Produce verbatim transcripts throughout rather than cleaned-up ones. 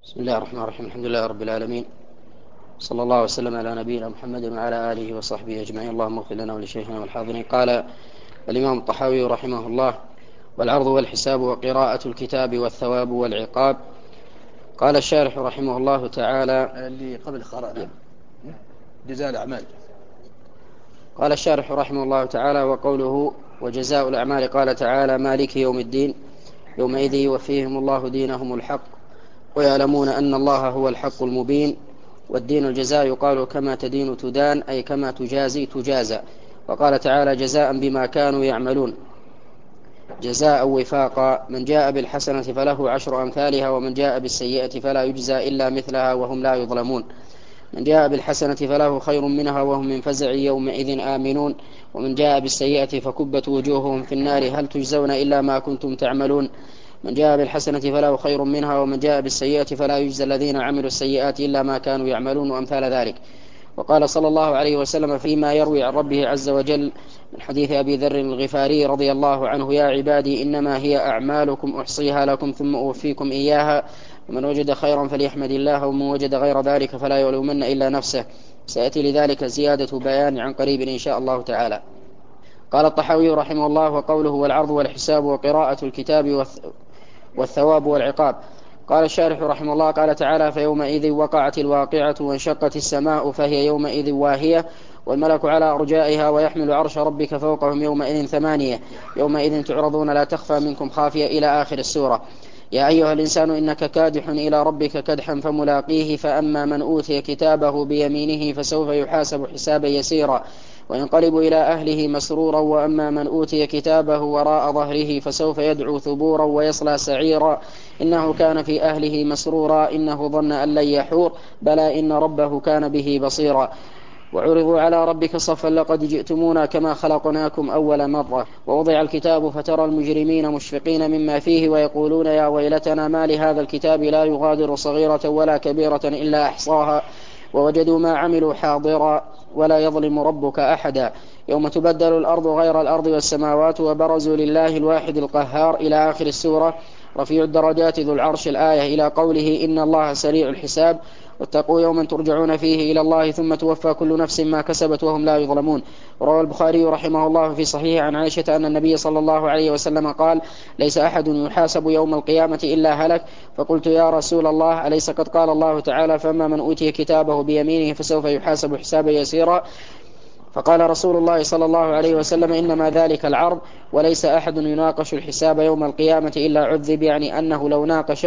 بسم الله الرحمن الرحيم. الحمد لله رب العالمين، صلى الله وسلم على نبينا محمد وعلى آله وصحبه أجمعين. اللهم اغفر لنا ولشيخنا والحاضرين. قال الإمام الطحاوي رحمه الله: والعرض والحساب وقراءة الكتاب والثواب والعقاب. قال الشارح رحمه الله تعالى اللي قبل قرأنا جزاء الأعمال. قال الشارح رحمه الله تعالى: وقوله وجزاء الأعمال، قال تعالى: مالك يوم الدين يومئذ يوفيهم الله دينهم الحق ويعلمون أن الله هو الحق المبين. والدين الجزاء، يقال كما تدين تدان، أي كما تجازي تجازى. وقال تعالى: جزاء بما كانوا يعملون، جزاء وفاقا. من جاء بالحسنة فله عشر أمثالها، ومن جاء بالسيئة فلا يجزى إلا مثلها وهم لا يظلمون. من جاء بالحسنة فله خير منها وهم من فزع يومئذ آمنون. ومن جاء بالسيئة فكبت وجوههم في النار هل تجزون إلا ما كنتم تعملون. من جاء بالحسنة فله خير منها، ومن جاء بالسيئة فلا يجزى الذين عملوا السيئات إلا ما كانوا يعملون، وأمثال ذلك. وقال صلى الله عليه وسلم فيما يروي عن ربه عز وجل من حديث أبي ذر الغفاري رضي الله عنه: يا عبادي إنما هي أعمالكم أحصيها لكم ثم أوفيكم إياها، ومن وجد خيرا فليحمد الله، ومن وجد غير ذلك فلا يلومن إلا نفسه. سيأتي لذلك زيادة بيان عن قريب إن شاء الله تعالى. قال الطحاوي رحمه الله: وقوله والعرض والحساب وقراءة الكتاب والثواب والعقاب. قال الشارح رحمه الله: قال تعالى: فيومئذ وقعت الواقعة وانشقت السماء فهي يومئذ واهية، والملك على أرجائها، ويحمل عرش ربك فوقهم يومئذ ثمانية، يومئذ تعرضون لا تخفى منكم خافية، إلى آخر السورة. يا أيها الإنسان إنك كادح إلى ربك كدحا فملاقيه، فأما من أوتي كتابه بيمينه فسوف يحاسب حسابا يسيرا وينقلب إلى أهله مسرورا، وأما من أوتي كتابه وراء ظهره فسوف يدعو ثبورا ويصلى سعيرا إنه كان في أهله مسرورا إنه ظن أن لن يحور بلى إن ربه كان به بصيرا. وعرضوا على ربك صفا لقد جئتمونا كما خلقناكم أول مرة. ووضع الكتاب فترى المجرمين مشفقين مما فيه ويقولون يا ويلتنا ما لهذا الكتاب لا يغادر صغيرة ولا كبيرة إلا أحصاها ووجدوا ما عملوا حاضرا ولا يظلم ربك أحدا. يوم تبدل الأرض غير الأرض والسماوات وبرزوا لله الواحد القهار، إلى آخر السورة. رفيع الدرجات ذو العرش، الآية، إلى قوله إن الله سريع الحساب واتقوا يوما ترجعون فيه إلى الله ثم توفى كل نفس ما كسبت وهم لا يظلمون. روى البخاري رحمه الله في صحيح عن عائشة أن النبي صلى الله عليه وسلم قال: ليس أحد يحاسب يوم القيامة إلا هلك. فقلت يا رسول الله أليس قد قال الله تعالى: فأما من أوتي كتابه بيمينه فسوف يحاسب حسابا يسيرا؟ فقال رسول الله صلى الله عليه وسلم: إنما ذلك العرض، وليس أحد يناقش الحساب يوم القيامة إلا عذب، يعني أنه لو ناقش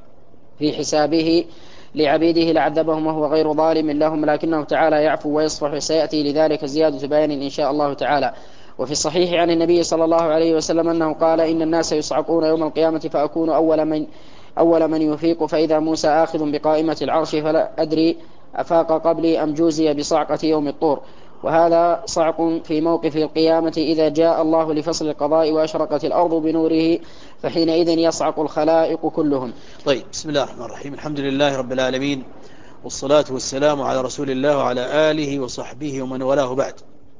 في حسابه لعبيده لعذبهم وهو غير ظالم لهم، لكنه تعالى يعفو ويصفح. سيأتي لذلك زيادة بيان إن شاء الله تعالى. وفي الصحيح عن النبي صلى الله عليه وسلم أنه قال: إن الناس يصعقون يوم القيامة فأكون أول من أول من يفيق، فإذا موسى آخذ بقائمة العرش فلا أدري أفاق قبلي أم جوزي بصعقة يوم الطور. وهذا صعق في موقف القيامة إذا جاء الله لفصل القضاء وأشرقت الأرض بنوره، فحينئذ يصعق الخلائق كلهم. طيب، بسم الله الرحمن الرحيم. الحمد لله رب العالمين، والصلاة والسلام على رسول الله وعلى آله وصحبه ومن والاه بعد.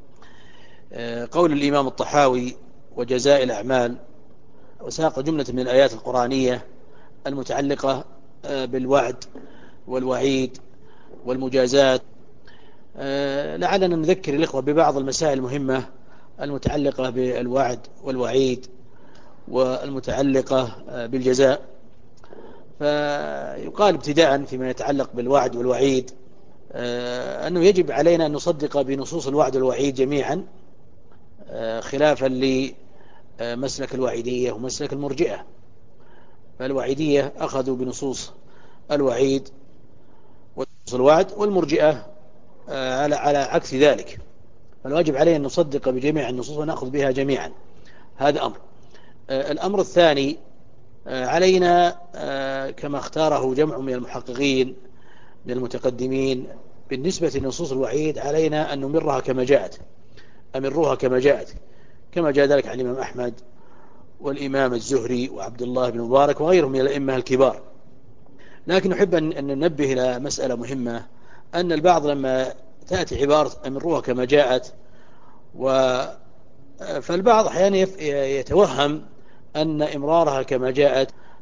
قول الإمام الطحاوي وجزاء الأعمال، وساق جملة من الآيات القرآنية المتعلقة بالوعد والوعيد والمجازات. لعلنا نذكر الإخوة ببعض المسائل المهمة المتعلقة بالوعد والوعيد والمتعلقة بالجزاء. فيقال ابتداء فيما يتعلق بالوعد والوعيد أنه يجب علينا أن نصدق بنصوص الوعد والوعيد جميعا، خلافا لمسلك الوعيدية ومسلك المرجئة. فالوعيدية أخذوا بنصوص الوعيد ونصوص الوعد، والمرجئة على على عكس ذلك. فالواجب علينا أن نصدق بجميع النصوص ونأخذ بها جميعا. هذا أمر. الأمر الثاني، علينا كما اختاره جمع من المحققين من المتقدمين بالنسبة لنصوص الوعيد، علينا أن نمرها كما جاءت، أمروها كما جاءت، كما جاء ذلك عن الإمام أحمد والإمام الزهري وعبد الله بن مبارك وغيرهم من الأئمة الكبار. لكن نحب أن ننبه إلى مسألة مهمة، أن البعض لما تأتي عبارة أمروها كما جاءت، و فالبعض أحيانا يتوهم أن إمرارها كما جاءت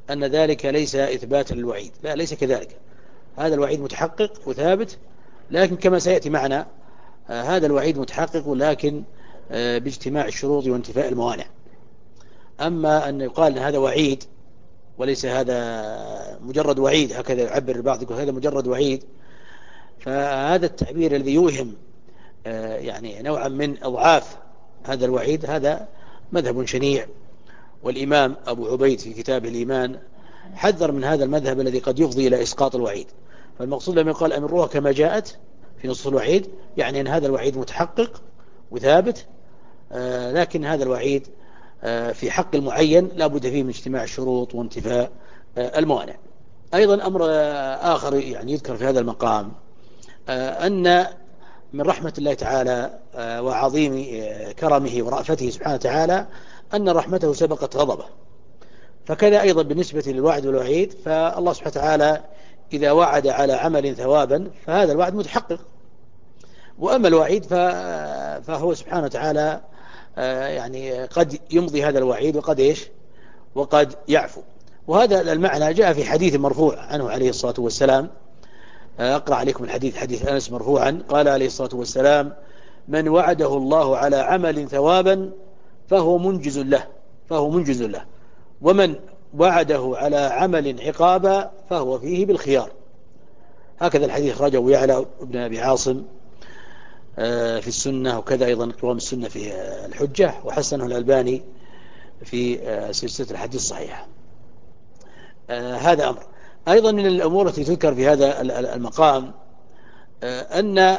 أن ذلك ليس إثباتا للوعيد، لا، ليس كذلك. هذا الوعيد متحقق وثابت، لكن كما سيأتي معنا هذا الوعيد متحقق لكن باجتماع الشروط وانتفاء الموانع. أما أن يقال أن هذا وعيد وليس هذا مجرد وعيد، هكذا يعبر البعض يقول هذا مجرد وعيد، فهذا التعبير الذي يوهم يعني نوعا من أضعاف هذا الوعيد، هذا مذهب شنيع. والإمام أبو عبيد في كتابه الإيمان حذر من هذا المذهب الذي قد يفضي إلى إسقاط الوعيد. فالمقصود لما يقال أمروها كما جاءت في نص الوعيد، يعني أن هذا الوعيد متحقق وثابت، لكن هذا الوعيد في حق المعين لا بد فيه من اجتماع الشروط وانتفاء الموانع. أيضا أمر آخر يعني يذكر في هذا المقام، أن من رحمة الله تعالى وعظيم كرمه ورأفته سبحانه وتعالى أن رحمته سبقت غضبه. فكذا أيضا بالنسبة للوعد والوعيد، فالله سبحانه وتعالى إذا وعد على عمل ثوابا فهذا الوعد متحقق، وأما الوعيد فهو سبحانه وتعالى يعني قد يمضي هذا الوعيد وقد إيش وقد يعفو. وهذا المعنى جاء في حديث مرفوع عنه عليه الصلاة والسلام. أقرأ عليكم الحديث، حديث أنس مرفوعا، قال عليه الصلاة والسلام: من وعده الله على عمل ثوابا فهو منجز له فهو منجز له ومن وعده على عمل عقابا فهو فيه بالخيار. هكذا الحديث أخرجه يعلى ابن أبي عاصم في السنة، وكذا أيضا قوام السنة في الحجة، وحسنه الألباني في سلسلة الحديث الصحيحة. هذا أمر. أيضا من الأمور التي تذكر في هذا المقام أن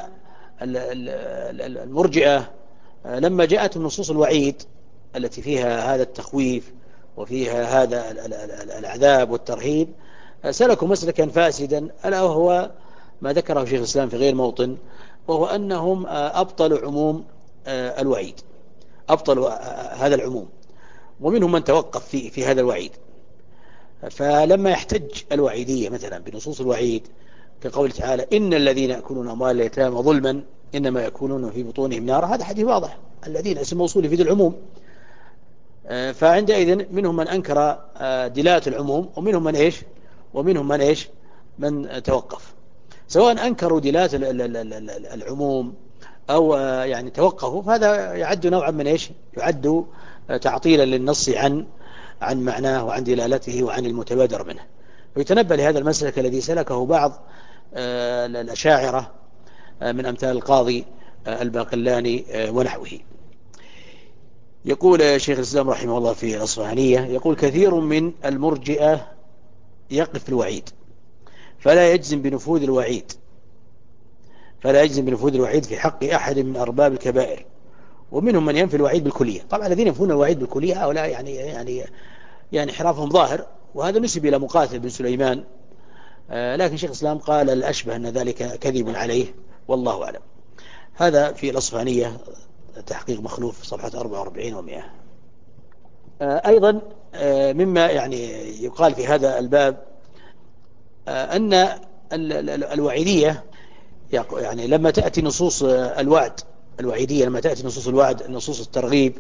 المرجئة لما جاءت نصوص الوعيد التي فيها هذا التخويف وفيها هذا العذاب والترهيب، سلكوا مسلكا فاسدا، ألا وهو ما ذكره شيخ الإسلام في غير موطن، وهو أنهم أبطلوا عموم الوعيد، أبطلوا هذا العموم، ومنهم من توقف في في هذا الوعيد. فلما يحتج الوعيدية مثلا بنصوص الوعيد كقول تعالى: إن الذين يأكلون أموال اليتامى ظلما إنما يأكلون في بطونهم نارا، هذا حديث واضح، الذين اسم موصول في العموم. فعندئذ منهم من أنكر دلالة العموم، ومنهم من إيش ومنهم من إيش من توقف، سواء أنكروا دلالة العموم أو يعني توقفوا، فهذا يعد نوعا من إيش يعد تعطيلا للنص عن عن معناه وعن دلالته وعن المتبادر منه. ويتنبه لهذا المسلك الذي سلكه بعض الأشاعرة من أمثال القاضي الباقلاني ونحوه. يقول شيخ الإسلام رحمه الله في الأصفهانية، يقول: كثير من المرجئة يقف الوعيد فلا يجزم بنفوذ الوعيد فلا يجزم بنفوذ الوعيد في حق أحد من أرباب الكبائر، ومنهم من ينفي الوعيد بالكلية. طبعا الذين ينفون الوعيد بالكلية هؤلاء يعني يعني يعني حرافهم ظاهر، وهذا نسب إلى مقاتل بن سليمان، آه لكن شيخ الإسلام قال الأشبه أن ذلك كذب عليه، والله أعلم. هذا في الأصفهانية تحقيق مخلوف صفحة أربعة وأربعين ومئة. آه أيضا آه مما يعني يقال في هذا الباب آه أن الوعيدية يعني لما تأتي نصوص الوعد الوعيدية لما تأتي نصوص الوعد نصوص الترغيب،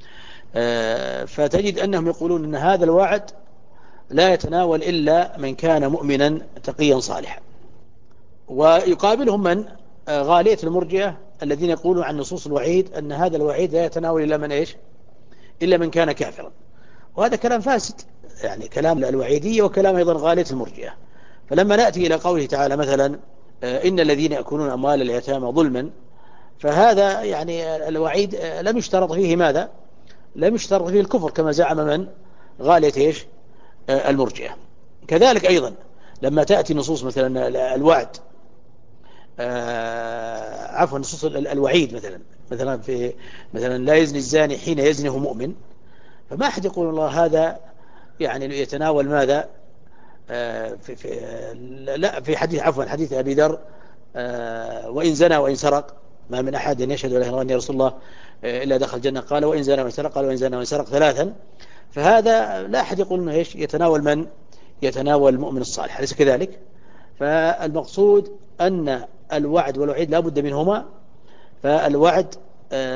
فتجد أنهم يقولون أن هذا الوعد لا يتناول إلا من كان مؤمنا تقيا صالحا. ويقابلهم من غالية المرجئة الذين يقولون عن نصوص الوعيد أن هذا الوعيد لا يتناول إلا من إيش إلا من كان كافرا. وهذا كلام فاسد، يعني كلام الوعيدية وكلام أيضا غالية المرجئة. فلما نأتي إلى قوله تعالى مثلا: إن الذين يأكلون أموال اليتامى ظلما، فهذا يعني الوعيد لم يشترط فيه ماذا لم يشترط فيه الكفر كما زعم من غالية إيش المرجئة. كذلك أيضا لما تأتي نصوص مثلا الوعد عفوا نصوص الوعيد مثلا مثلا في مثلا لا يزني الزاني حين يزني هو مؤمن، فما أحد يقول الله هذا يعني يتناول ماذا في, في لا في حديث عفوا حديث أبي ذر: وإن زنى وإن سرق ما من أحد يشهد لا إله إلا الله يا رسول الله إلا دخل الجنة، قال وإن زنى وإن سرق قال وإن زنى وإن سرق ثلاثا. فهذا لا أحد يقول إنه إيش يتناول من يتناول المؤمن الصالح، أليس كذلك؟ فالمقصود أن الوعد والوعيد لا بد منهما. فالوعد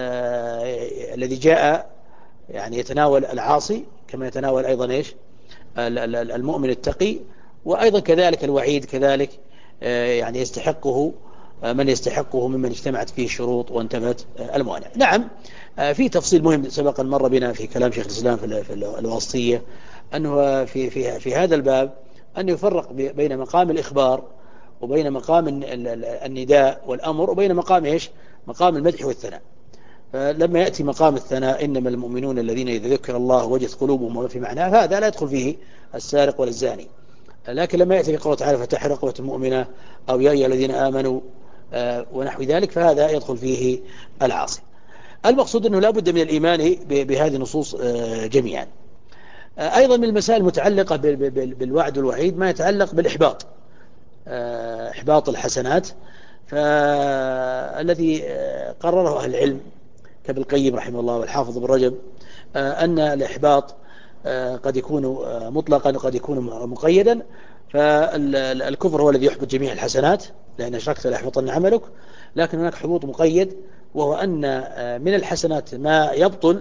آه الذي جاء يعني يتناول العاصي كما يتناول أيضا إيش المؤمن التقي، وأيضا كذلك الوعيد كذلك يعني يستحقه من يستحقه ممن اجتمعت فيه الشروط وانتفت الموانع. نعم، في تفصيل مهم سبق مر بنا في كلام شيخ الإسلام في الواسطية، أنه في في في هذا الباب أن يفرق بين مقام الإخبار وبين مقام النداء والأمر وبين مقام إيش؟ مقام المدح والثناء. فلما يأتي مقام الثناء إنما المؤمنون الذين إذا ذكر الله وجلت قلوبهم وما في معناه، فهذا لا يدخل فيه السارق ولا الزاني. لكن لما يأتي بقوله تعالى فتح رقبة مؤمنة أو يا أيها الذين آمنوا ونحو ذلك، فهذا يدخل فيه العاصي. المقصود أنه لا بد من الإيمان بهذه النصوص جميعا. أيضا من المسائل المتعلقة بالوعد والوعيد ما يتعلق بالإحباط، إحباط الحسنات، فالذي قرره أهل العلم كابن القيم رحمه الله والحافظ ابن رجب أن الإحباط قد يكون مطلقا وقد يكون مقيدا. فالكفر هو الذي يحبط جميع الحسنات لأن أشركت ليحبطن عملك، لكن هناك حبوط مقيد، وهو أن من الحسنات ما يبطل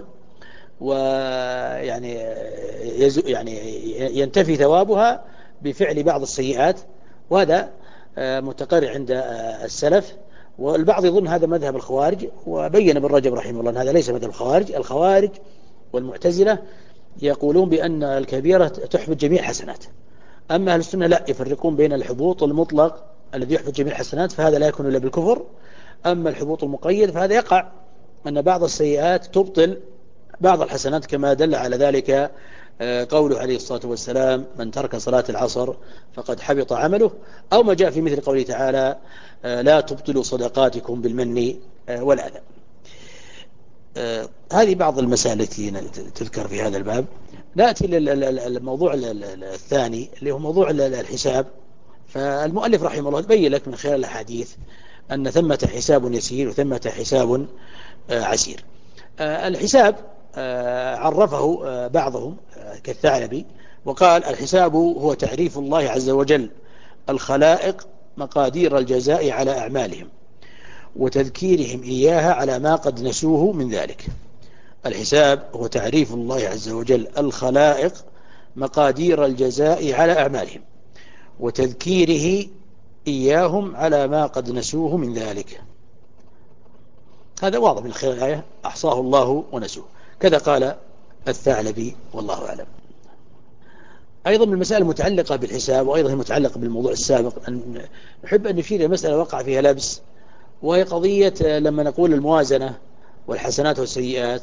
ويعني يعني ينتفي ثوابها بفعل بعض السيئات، وهذا متقرر عند السلف. والبعض يظن هذا مذهب الخوارج، وبين ابن رجب رحمه الله أن هذا ليس مذهب الخوارج. الخوارج والمعتزلة يقولون بأن الكبيرة تحبط جميع الحسنات، أما أهل السنة لا، يفرقون بين الحبوط المطلق الذي يحبط جميع الحسنات فهذا لا يكون إلا بالكفر، أما الحبوط المقيد فهذا يقع أن بعض السيئات تبطل بعض الحسنات، كما دل على ذلك قوله عليه الصلاة والسلام من ترك صلاة العصر فقد حبط عمله، أو ما جاء في مثل قوله تعالى لا تبطلوا صدقاتكم بالمن والأذى. هذه بعض المسائل التي تذكر في هذا الباب. نأتي للموضوع الثاني اللي هو موضوع الحساب. فالمؤلف رحمه الله بين لك من خلال الحديث أن ثمة حساب يسير وثمة حساب عسير. الحساب عرفه بعضهم كالثعلبي وقال الحساب هو تعريف الله عز وجل الخلائق مقادير الجزاء على أعمالهم وتذكيرهم إياها على ما قد نسوه من ذلك. الحساب هو تعريف الله عز وجل الخلائق مقادير الجزاء على أعمالهم وتذكيره إياهم على ما قد نسوه من ذلك. هذا واضح من خلال الآية أحصاه الله ونسوه، كذا قال الثعلبي والله أعلم. أيضا من المسائل المتعلقة بالحساب وأيضا المتعلقة بالموضوع السابق أن نحب أن نشير إلى مسألة وقع فيها لبس، وهي قضية لما نقول الموازنة والحسنات والسيئات.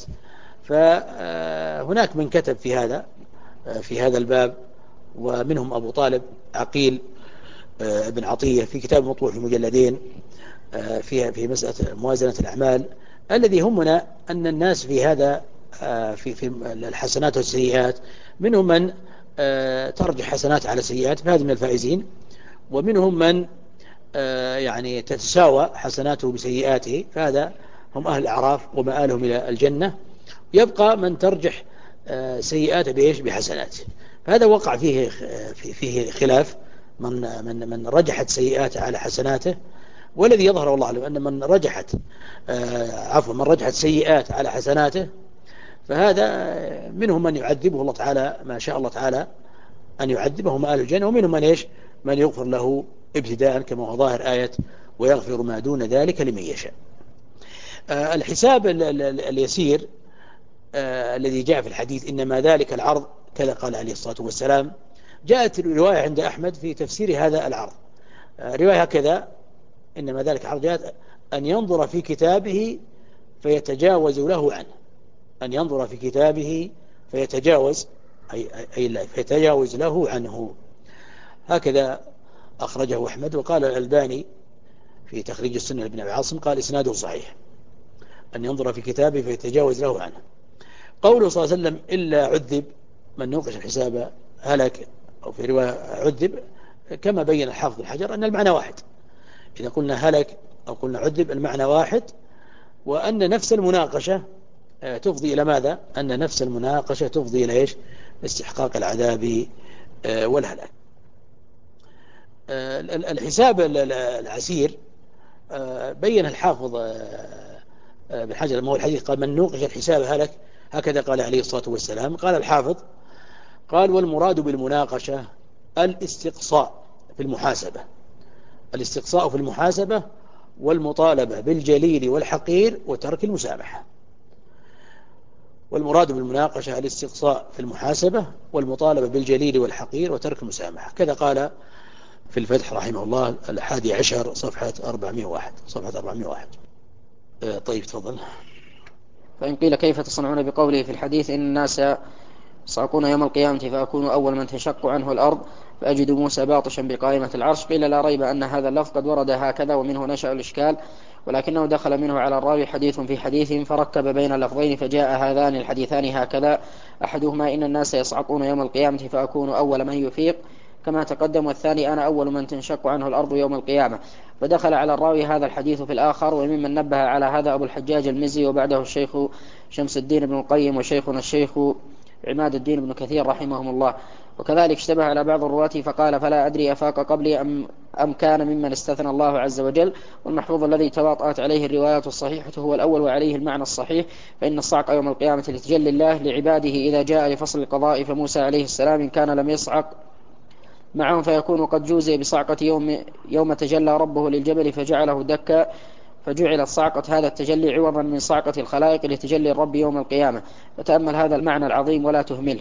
فهناك من كتب في هذا في هذا الباب، ومنهم أبو طالب عقيل ابن عطية في كتاب مطبوع في مجلدين فيها في مسألة موازنة الأعمال. الذي همنا أن الناس في هذا في في الحسنات والسيئات منهم من ترجح حسنات على سيئات فهذا من الفائزين، ومنهم من يعني تتساوى حسناته بسيئاته فهذا هم أهل الأعراف ومآلهم إلى الجنة. يبقى من ترجح سيئاته بإيش بحسناته، فهذا وقع فيه فيه خلاف من من من رجحت سيئاته على حسناته. والذي يظهر والله أعلم أن من رجحت عفوا من رجحت سيئات على حسناته فهذا منهم من يعذبه الله تعالى ما شاء الله تعالى أن يعذبه مآل الجنة، ومنهم من إيش من يغفر له ابتداء كما هو ظاهر آية ويغفر ما دون ذلك لمن يشاء. الحساب اليسير الذي جاء في الحديث إنما ذلك العرض كذا قال عليه الصلاة والسلام. جاءت رواية عند أحمد في تفسير هذا العرض رواية هكذا إنما ذلك العرض جاءت أن ينظر في كتابه فيتجاوز له عنه، أن ينظر في كتابه فيتجاوز أي, أي لا فيتجاوز له عنه. هكذا أخرجه أحمد. وقال الألباني في تخريج السنة لابن أبي عاصم قال إسناده صحيح، أن ينظر في كتابه فيتجاوز له عنه. قوله صلى الله عليه وسلم إلا عذب من نوقش الحساب هلك، أو في رواية عذب، كما بين الحافظ الحجر أن المعنى واحد. إذا قلنا هلك أو قلنا عذب المعنى واحد، وأن نفس المناقشة تفضي إلى ماذا؟ أن نفس المناقشة تفضي إلى إيش؟ استحقاق العذاب والهلاك. الحساب العسير بين الحافظ بن حجر ما هو الحديث قال من نوقش الحساب هلك، هكذا قال عليه الصلاة والسلام. قال الحافظ قال والمراد بالمناقشة الاستقصاء في المحاسبة، الاستقصاء في المحاسبة والمطالبة بالجليل والحقير وترك المسامحة. والمراد بالمناقشة الاستقصاء في المحاسبة والمطالبة بالجليل والحقير وترك المسامحة. كذا قال في الفتح رحمه الله الحادي عشر صفحة أربعمائة وواحد صفحة أربعمائة وواحد. آه طيب تفضل. فإن قيل كيف تصنعون بقوله في الحديث إن الناس يصعقون يوم القيامة فأكون أول من تنشق عنه الأرض فأجد موسى باطشا بقائمة العرش؟ قيل لا ريب أن هذا اللفظ قد ورد هكذا ومنه نشأ الإشكال، ولكنه دخل منه على الراوي حديث في حديث فركب بين اللفظين فجاء هذان الحديثان هكذا، أحدهما إن الناس يصعقون يوم القيامة فأكون أول من يفيق كما تقدم، والثاني أنا أول من تنشق عنه الأرض يوم القيامة، فدخل على الراوي هذا الحديث في الآخر. وممن نبه على هذا أبو الحجاج المزي وبعده الشيخ شمس الدين بن القيم وشيخنا الشيخ عماد الدين بن كثير رحمهم الله. وكذلك اشتبه على بعض الرواة فقال فلا أدري أفاق قبلي أم, أم كان ممن استثنى الله عز وجل. والمحفوظ الذي تواطأت عليه الروايات الصحيحة هو الأول وعليه المعنى الصحيح، فإن الصعق يوم القيامة لتجلي الله لعباده إذا جاء لفصل القضاء، فموسى عليه السلام إن كان لم يصعق معهم فيكون قد جوزي بصعقة يوم, يوم تجلى ربه للجبل فجعله دكا، فجعل صعقة هذا التجلي عوضا من صعقة الخلائق لتجلي الرب يوم القيامة، فتأمل هذا المعنى العظيم ولا تهمله.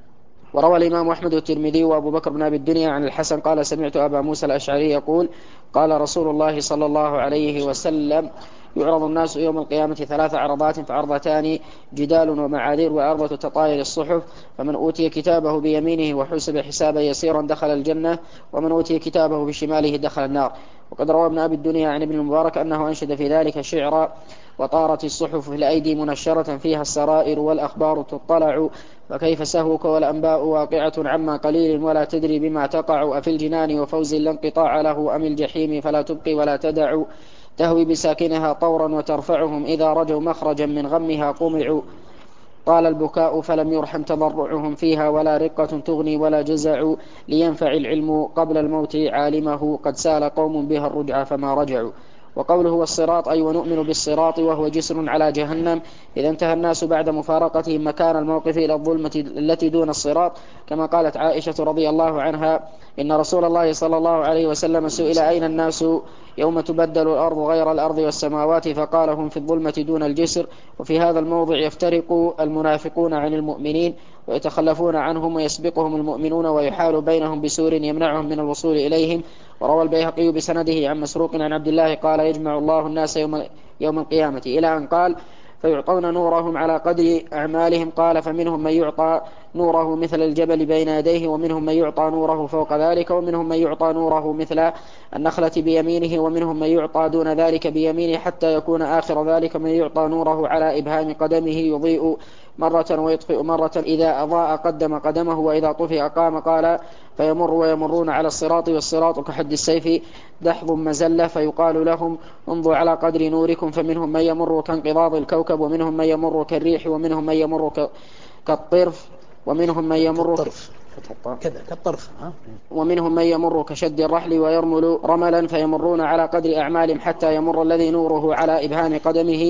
وروى الإمام أحمد والترمذي وأبو بكر بن أبي الدنيا عن الحسن قال سمعت أبا موسى الأشعري يقول قال رسول الله صلى الله عليه وسلم يعرض الناس يوم القيامة ثلاث عرضات، فعرضتان جدال ومعاذير وعرضة تطاير الصحف، فمن أوتي كتابه بيمينه وحسب حسابا يسيرا دخل الجنة، ومن أوتي كتابه بشماله دخل النار. وقد روى ابن أبي الدنيا عن ابن المبارك أنه أنشد في ذلك شعرا وطارت الصحف في الأيدي منشرة فيها السرائر والأخبار تطلع، فكيف سهوك والأنباء واقعة عما قليل ولا تدري بما تقع، أفي الجنان وفوز لا انقطاع له أم الجحيم فلا تبقي ولا تدع، تهوي بساكنها طورا وترفعهم إذا رجوا مخرجا من غمها قمعوا، طال البكاء فلم يرحم تضرعهم فيها ولا رقة تغني ولا جزع، لينفع العلم قبل الموت عالمه قد سال قوم بها الرجع فما رجعوا. وقوله والصراط أي ونؤمن بالصراط وهو جسر على جهنم إذا انتهى الناس بعد مفارقتهم مكان الموقف إلى الظلمة التي دون الصراط، كما قالت عائشة رضي الله عنها إن رسول الله صلى الله عليه وسلم سئل أين الناس يوم تبدل الأرض غير الأرض والسماوات فقال هم في الظلمة دون الجسر. وفي هذا الموضع يفترق المنافقون عن المؤمنين ويتخلفون عنهم ويسبقهم المؤمنون ويحال بينهم بسور يمنعهم من الوصول إليهم. وروى البيهقي بسنده عن مسروق عن عبد الله قال يجمع الله الناس يوم, يوم القيامة إلى أن قال فيعطون نورهم على قدر أعمالهم، قال فمنهم من يعطى نوره مثل الجبل بين يديه ومنهم من يعطى نوره فوق ذلك ومنهم من يعطى نوره مثل النخلة بيمينه ومنهم من يعطى دون ذلك بيمينه حتى يكون آخر ذلك من يعطى نوره على إبهام قدمه يضيء مرة ويطفئ مرة، إذا أضاء قدم قدمه وإذا طفئ قام، قال فيمر ويمرون على الصراط والصراط كحد السيف دحض مزلة فيقال لهم انظروا على قدر نوركم، فمنهم من يمر كانقباض الكوكب ومنهم من يمر كالريح ومنهم من يمر كالطرف ومنهم من يمر كالطرف كذا كالطرف ومنهم من يمر كشد الرحل ويرمل رملا فيمرون على قدر أعمالهم حتى يمر الذي نوره على إبهام قدمه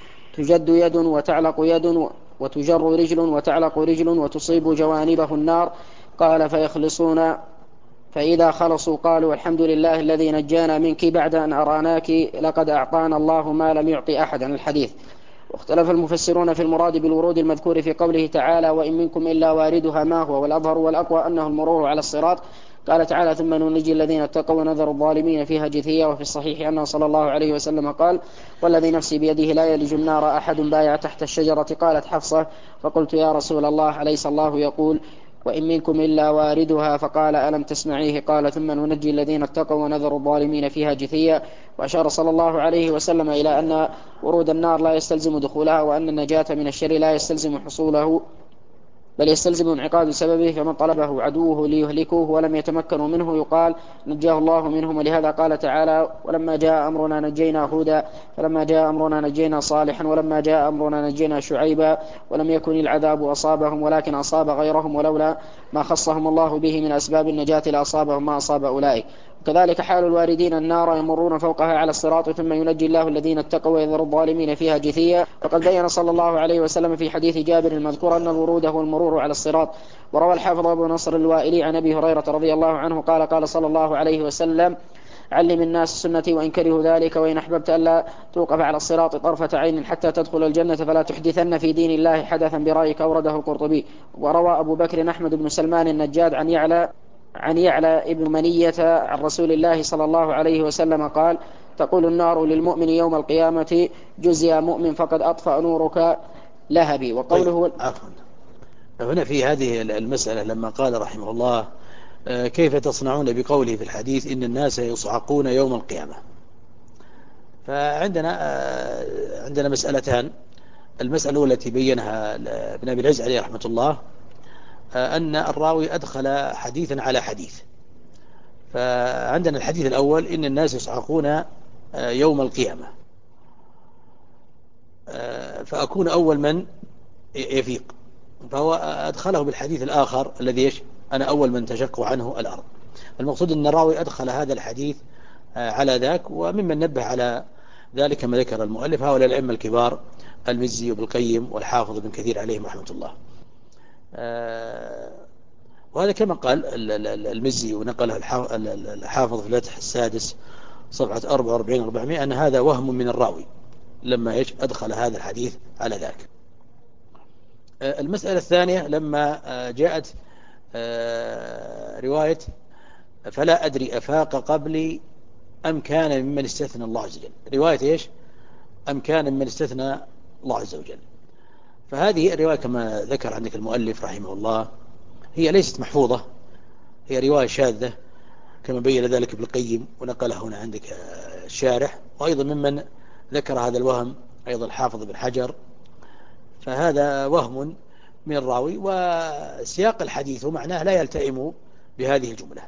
تجد يد وتعلق يد وتجر رجل وتعلق رجل وتصيب جوانبه النار، قال فيخلصون فإذا خلصوا قالوا الحمد لله الذي نجانا منك بعد أن أراناك لقد أعطانا الله ما لم يعطي أحدا الحديث. واختلف المفسرون في المراد بالورود المذكور في قوله تعالى وإن منكم إلا واردها ما هو، والأظهر والأقوى أنه المرور على الصراط. قال تعالى ثم ننجي الذين اتقوا ونذر الظالمين فيها جثيا. وفي الصحيح أنه صلى الله عليه وسلم قال والذي نفسي بيده لا يلج النار أحد بايع تحت الشجرة. قالت حفصة فقلت يا رسول الله أليس الله يقول وإن منكم إلا واردها؟ فقال ألم تسمعيه؟ قال ثم ننجي الذين اتقوا ونذر الظالمين فيها جثيا. وأشار صلى الله عليه وسلم إلى أن ورود النار لا يستلزم دخولها، وأن النجاة من الشر لا يستلزم حصوله بل يستلزم انعقاد سببه، فمن طلبه عدوه ليهلكوه ولم يتمكنوا منه يقال نجاه الله منهم. ولهذا قال تعالى ولما جاء أمرنا نجينا هودا فلما جاء أمرنا نجينا صالحا ولما جاء أمرنا نجينا شعيبا ولم يكن العذاب أصابهم ولكن أصاب غيرهم ولولا ما خصهم الله به من أسباب النجاة لأصابهم ما أصاب أولئك. كذلك حال الواردين النار يمرون فوقها على الصراط ثم ينجي الله الذين اتقوا ويذر الظالمين فيها جثيا. وقد بين صلى الله عليه وسلم في حديث جابر المذكور أن الورود هو المرور على الصراط. وروى الحافظ أبو نصر الوائلي عن أبي هريرة رضي الله عنه قال قال صلى الله عليه وسلم: علم الناس سنتي وإن كرهوا ذلك، وإن أحببت ألا توقف على الصراط طرفة عين حتى تدخل الجنة فلا تحدثن في دين الله حدثا برأيك. أورده القرطبي. وروى أبو بكر أحمد بن سلمان النجاد عن يعلى عن يعلى ابن منية عن رسول الله صلى الله عليه وسلم قال: تقول النار للمؤمن يوم القيامة: جز يا مؤمن فقد أطفأ نورك لهبي. وقوله طيب عفوا، هنا في هذه المسألة لما قال رحمه الله: كيف تصنعون بقوله في الحديث إن الناس يصعقون يوم القيامة؟ فعندنا عندنا مسألتان. المسألة التي بينها ابن أبي العز عليه رحمة الله أن الراوي أدخل حديثا على حديث. فعندنا الحديث الأول: إن الناس يصعقون يوم القيامة، فأكون أول من يفيق. فهو أدخله بالحديث الآخر الذي يش أنا أول من تشق عنه الأرض. المقصود أن الراوي أدخل هذا الحديث على ذاك. وممن نبه على ذلك ما ذكر المؤلف هؤلاء الأئمة الكبار: المزي وابن القيم والحافظ ابن كثير عليهم رحمة الله. وهذا كما قال المزي ونقله الحافظ في الفتح السادس صفحة أربعة وأربعين أربعمائة أن هذا وهم من الراوي لما إيش أدخل هذا الحديث على ذاك. المسألة الثانية لما جاءت رواية: فلا أدري أفاق قبلي أم كان ممن استثنى الله عز وجل. رواية إيش؟ أم كان ممن استثنى الله عز وجل. فهذه الرواية كما ذكر عندك المؤلف رحمه الله هي ليست محفوظة، هي رواية شاذة كما بين ذلك ابن القيم ونقله هنا عندك الشارح. وأيضا ممن ذكر هذا الوهم أيضا الحافظ بن حجر. فهذا وهم من الراوي، وسياق الحديث ومعناه لا يلتئم بهذه الجملة.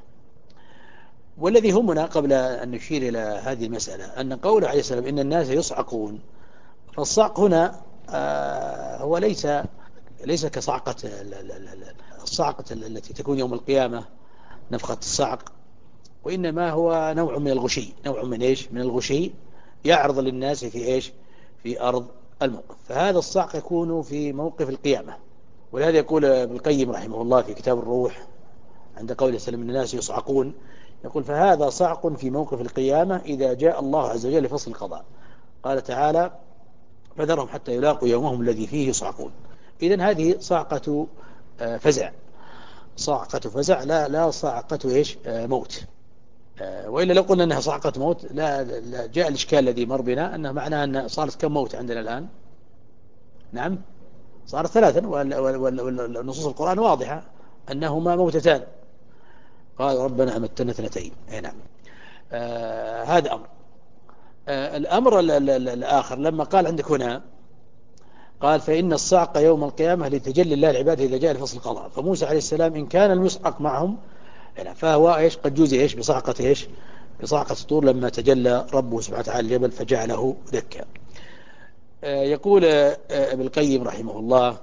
والذي همنا قبل أن نشير إلى هذه المسألة أن قوله عليه السلام إن الناس يصعقون، فالصعق هنا هو ليس ليس كصعقة الصعقة التي تكون يوم القيامة نفخة الصعق، وإنما هو نوع من الغشي. نوع من إيش؟ من الغشي يعرض للناس في إيش؟ في أرض الموقف. فهذا الصعق يكون في موقف القيامة. ولهذا يقول ابن القيم رحمه الله في كتاب الروح عند قوله سلم إن الناس يصعقون، يقول: فهذا صعق في موقف القيامة إذا جاء الله عز وجل لفصل القضاء. قال تعالى: فذرهم حتى يلاقوا يومهم الذي فيه يصعقون. إذن هذه صعقة فزع، صعقة فزع لا لا صعقة إيش؟ موت. وإلا لو قلنا أنها صعقة موت لا, لا جاء الإشكال الذي مر بنا أنه معناه أن صارت كم موت عندنا الآن؟ نعم صارت ثلاثا، والنصوص القرآن واضحة أنهما موتتان. قال ربنا أمتنا اثنتين. أي نعم. آه هذا أمر. آه الأمر الآخر لما قال عندك هنا قال: فإن الصعق يوم القيامة لتجلي الله العباد إذا جاء لفصل القضاء. فموسى عليه السلام إن كان المصعق معهم فهو إيش؟ قد جوزي إيش؟ بصعقة إيش؟ بصعقة الطور لما تجلى ربه سبحانه وتعالى الجبل فجعله دكا. آه يقول آه ابن القيم رحمه الله: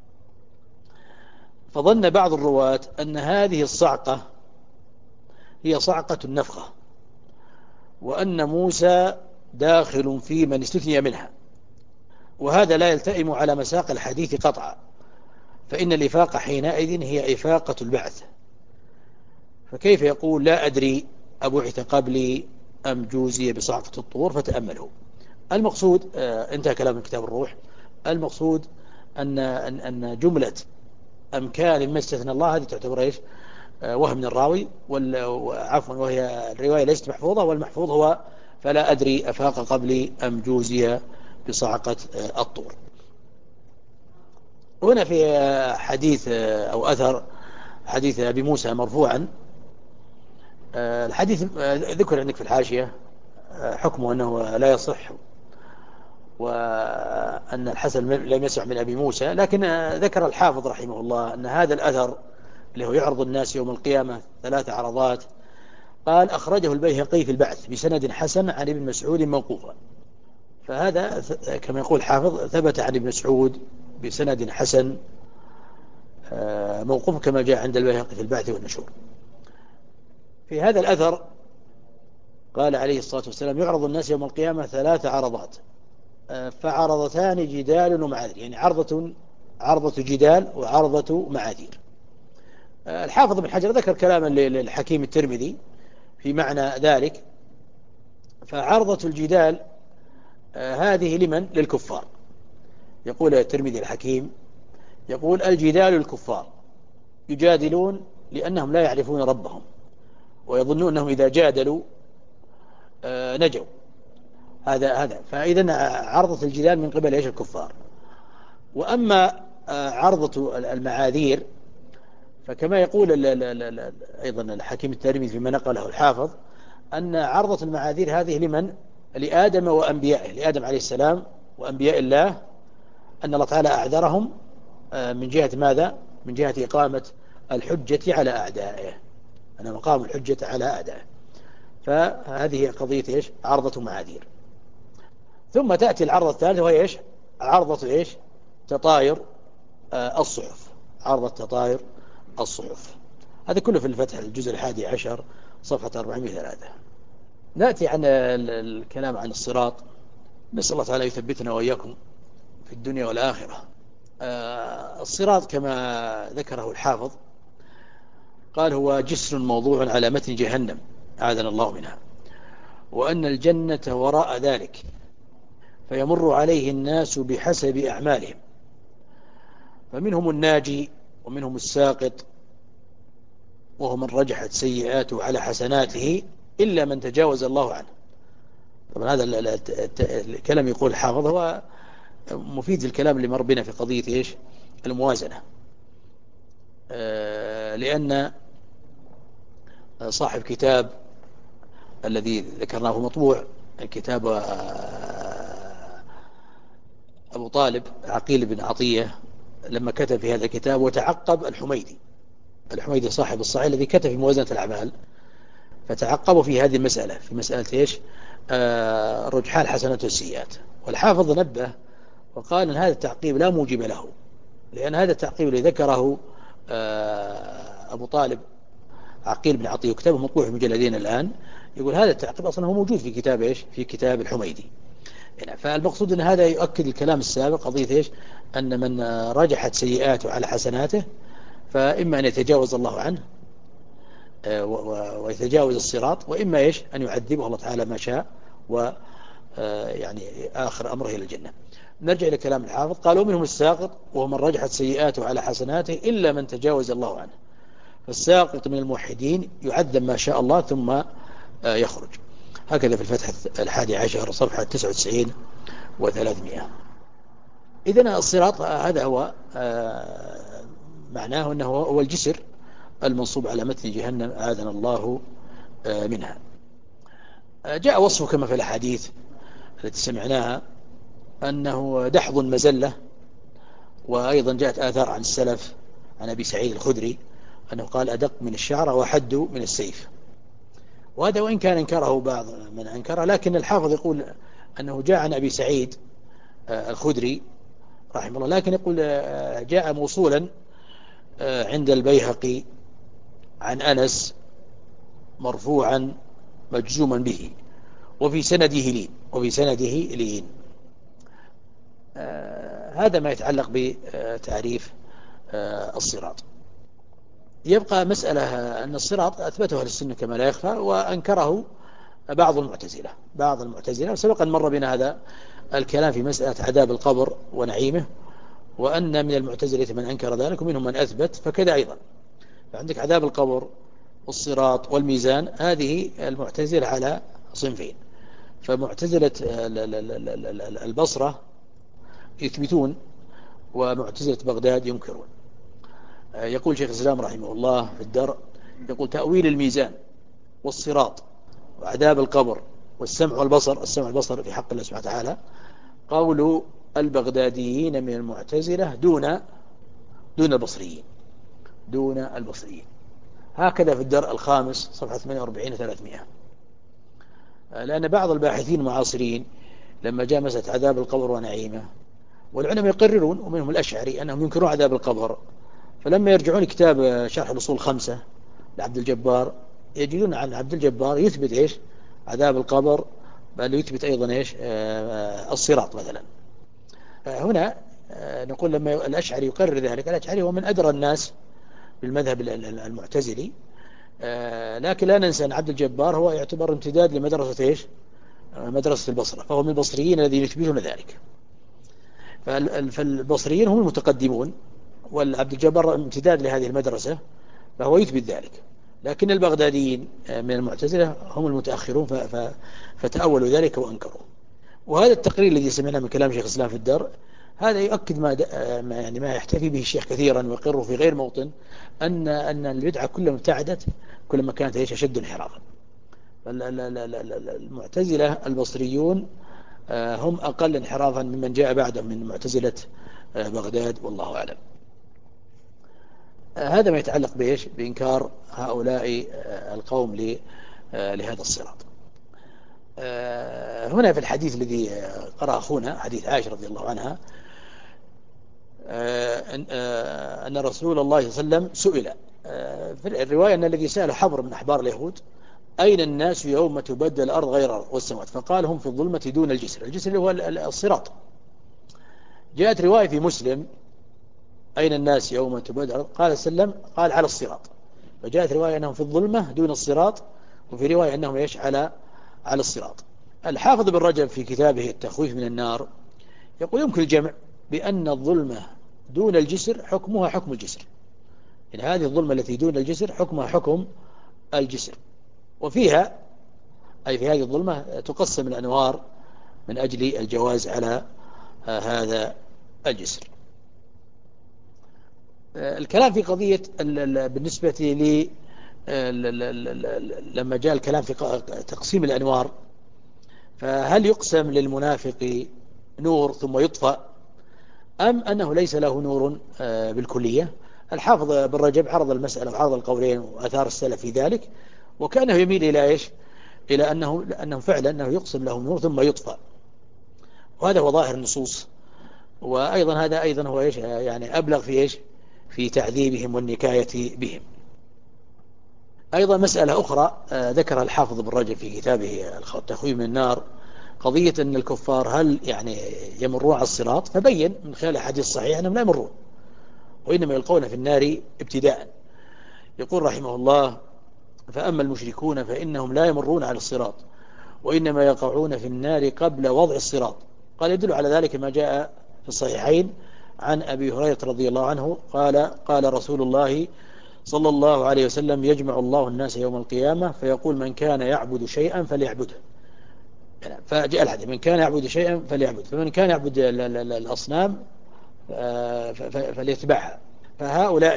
فظن بعض الرواة أن هذه الصعقة هي صعقة النفخة، وأن موسى داخل في من استثني منها، وهذا لا يلتئم على مساق الحديث قطعا، فإن الإفاقة حينئذ هي إفاقة البعث. فكيف يقول لا أدري أبعث قبلي أم جوزي بصعقة الطور؟ فتأمله. المقصود آه انتهى كلام من كتاب الروح. المقصود أن, أن, أن جملة أم كان مما استثنى الله هذه تعتبر إيش؟ آه وهم من الراوي، عفوا وهي الرواية ليست محفوظة، والمحفوظ هو فلا أدري أفاق قبلي أم جوزي بصعقة آه الطور. هنا في حديث آه أو أثر حديث أبي موسى مرفوعا. آه الحديث آه ذكر عندك في الحاشية آه حكمه أنه لا يصح، وأن الحسن لم يسمع من أبي موسى، لكن ذكر الحافظ رحمه الله أن هذا الأثر اللي هو يعرض الناس يوم القيامة ثلاث عرضات، قال أخرجه البيهقي في البعث بسند حسن عن ابن مسعود موقوفا. فهذا كما يقول الحافظ ثبت عن ابن مسعود بسند حسن موقوف كما جاء عند البيهقي في البعث والنشور. في هذا الأثر قال عليه الصلاة والسلام يعرض الناس يوم القيامة ثلاث عرضات، فعرضتان جدال ومعاذير، يعني عرضة عرضة جدال وعرضة معاذير. الحافظ بن حجر ذكر كلاما للحكيم الترمذي في معنى ذلك. فعرضة الجدال هذه لمن؟ للكفار. يقول الترمذي الحكيم يقول الجدال الكفار يجادلون لأنهم لا يعرفون ربهم ويظنون أنهم إذا جادلوا نجوا. هذا هذا فإذا عرضة الجدال من قبل إيش؟ الكفار. وأما عرضة المعاذير فكما يقول ال ال ال أيضا الحكيم الترمذي فيما نقله الحافظ أن عرضة المعاذير هذه لمن؟ لآدم وأنبيائه، لآدم عليه السلام وأنبياء الله، أن الله تعالى أعذرهم من جهة ماذا؟ من جهة إقامة الحجة على أعدائه، أن مقام الحجة على أعدائه. فهذه قضية إيش؟ عرضة معاذير. ثم تأتي العرضة الثالثة وهي إيش؟ عرضة إيش؟ تطاير الصحف، عرضة تطاير الصحف. هذا كله في الفتح الجزء الحادي عشر صفحة أربعمائة وثلاثة. نأتي عن الكلام عن الصراط. نسأل الله تعالى يثبتنا وإياكم في الدنيا والآخرة. الصراط كما ذكره الحافظ قال هو جسر موضوع على متن جهنم أعاذنا الله منها، وأن الجنة وراء ذلك، فيمر عليه الناس بحسب أعمالهم، فمنهم الناجي ومنهم الساقط، وهو من رجحت سيئاته على حسناته إلا من تجاوز الله عنه. طبعا هذا الكلام يقول الحافظ هو مفيد الكلام اللي مر بنا في قضية إيش؟ الموازنة. لأن صاحب كتاب الذي ذكرناه مطبوع، كتاب أبو طالب عقيل بن عطية، لما كتب في هذا الكتاب وتعقب الحميدي، الحميدي صاحب الصحيح الذي كتب في موازنة الأعمال، فتعقبوا في هذه المسألة، في مسألة إيش؟ آه رجحان الحسنات والسيئات. والحافظ نبه وقال أن هذا التعقيب لا موجب له، لأن هذا التعقيب الذي ذكره آه أبو طالب عقيل بن عطية وكتابه مطبوع في مجلدين الآن، يقول هذا التعقيب أصلا هو موجود في كتاب إيش؟ في كتاب الحميدي. فالمقصود أن هذا يؤكد الكلام السابق، قضية إيش؟ أن من رجحت سيئاته على حسناته فإما أن يتجاوز الله عنه ويتجاوز الصراط، وإما إيش؟ أن يعذبه الله تعالى ما شاء، ويعني آخر أمره إلى الجنة. نرجع إلى كلام الحافظ. قالوا منهم الساقط وهو من رجحت سيئاته على حسناته إلا من تجاوز الله عنه. فالساقط من الموحدين يعذب ما شاء الله ثم يخرج. هكذا في الفتح الحادي عشر صفحة تسعة وتسعين وثلاثمائة. إذن الصراط هذا هو معناه أنه هو الجسر المنصوب على متن جهنم أعاذنا الله منها. جاء وصفه كما في الحديث التي سمعناها أنه دحض مزلة، وأيضا جاءت آثار عن السلف عن أبي سعيد الخدري أنه قال أدق من الشعر وحد من السيف. وهذا وإن كان انكره بعض من أنكره، لكن الحافظ يقول أنه جاء عن أبي سعيد الخدري رحمه الله، لكن يقول جاء موصولا عند البيهقي عن أنس مرفوعا مجزوما به، وفي سنده لين وفي سنده لين. هذا ما يتعلق بتعريف الصراط. يبقى مسألة أن الصراط أثبته السنة كما لا يخفى، وأنكره بعض المعتزلة بعض المعتزلة وسبق أن مر بنا هذا الكلام في مسألة عذاب القبر ونعيمه، وأن من المعتزلة من أنكر ذلك ومنهم من أثبت، فكذا أيضا. فعندك عذاب القبر والصراط والميزان، هذه المعتزلة على صنفين. فمعتزلة البصرة يثبتون، ومعتزلة بغداد ينكرون. يقول شيخ الإسلام رحمه الله في الدرء، يقول تأويل الميزان والصراط وعذاب القبر والسمع والبصر، السمع والبصر في حق الله سبحانه وتعالى، قول البغداديين من المعتزلة دون دون البصريين دون البصريين. هكذا في الدرء الخامس صفحة ثمانية وأربعين وثلاثمائة. لأن بعض الباحثين المعاصرين لما جاء مسألة عذاب القبر ونعيمه، والعلماء يقررون ومنهم الأشعري أنهم ينكرون عذاب القبر، فلما يرجعون كتاب شرح الأصول الخمسة لعبد الجبار يجدون عن عبد الجبار يثبت إيش؟ عذاب القبر، بل يثبت أيضا إيش الصراط مثلا. هنا نقول لما الأشعري يقرر ذلك، الأشعري هو من أدرى الناس بالمذهب المعتزلي، لكن لا ننسى أن عبد الجبار هو يعتبر امتداد لمدرسة إيش مدرسة البصرة، فهو من البصريين الذين يثبتون ذلك. فالبصريين هم المتقدمون، والعبد الجبار امتداد لهذه المدرسة، فهو يثبت ذلك. لكن البغداديين من المعتزلة هم المتأخرون فتأولوا ذلك وأنكروا. وهذا التقرير الذي سمعناه من كلام شيخ الإسلام في الدر، هذا يؤكد ما يعني ما يحتفي به الشيخ كثيرا ويقره في غير موطن، أن أن البدعة كلما ابتعدت كلما كانت ايش أشد انحرافا. المعتزلة البصريون هم أقل انحرافا ممن جاء بعدهم من معتزلة بغداد، والله أعلم. هذا ما يتعلق بإيش بإنكار هؤلاء القوم لهذا الصراط. هنا في الحديث الذي قرأ أخونا حديث عائشة رضي الله عنها، أن رسول الله صلى الله عليه وسلم سئل في الرواية أن الذي سأل حبر من أحبار اليهود أين الناس يوم تبدل الأرض غير الأرض والسماوات، فقال هم في الظلمة دون الجسر. الجسر اللي هو الصراط. جاءت رواية في مسلم أين الناس يوم تبدل الأرض، قال سلم قال على الصراط. فجاءت رواية أنهم في الظلمة دون الصراط، وفي رواية أنهم يش على على الصراط. الحافظ بن رجب في كتابه التخويف من النار يقول يمكن الجمع بأن الظلمة دون الجسر حكمها حكم الجسر، إن هذه الظلمة التي دون الجسر حكمها حكم الجسر، وفيها أي في هذه الظلمة تقسم الأنوار من أجل الجواز على هذا الجسر. الكلام في قضية بالنسبة لي لما جاء الكلام في تقسيم الأنوار، فهل يقسم للمنافق نور ثم يطفأ، أم أنه ليس له نور بالكلية؟ الحافظ بن رجب عرض المسألة وعرض القولين وأثار السلف في ذلك، وكأنه يميل إلى إيش إلى أنه, أنه فعلا أنه يقسم له نور ثم يطفأ، وهذا هو ظاهر النصوص. وأيضا هذا أيضا هو إيش يعني أبلغ في إيش في تعذيبهم والنكاية بهم. أيضا مسألة أخرى ذكر الحافظ بن رجب في كتابه التخويف من النار، قضية أن الكفار هل يعني يمرون على الصراط، فبين من خلال الحديث الصحيح أنهم لا يمرون، وإنما يلقون في النار ابتداء. يقول رحمه الله فأما المشركون فإنهم لا يمرون على الصراط، وإنما يقعون في النار قبل وضع الصراط. قال يدل على ذلك ما جاء في الصحيحين عن أبي هريرة رضي الله عنه قال قال رسول الله صلى الله عليه وسلم يجمع الله الناس يوم القيامة فيقول من كان يعبد شيئا فليعبده. فجاء الحديث من كان يعبد شيئا فليعبد، فمن كان يعبد الأصنام فليتبعها. فهؤلاء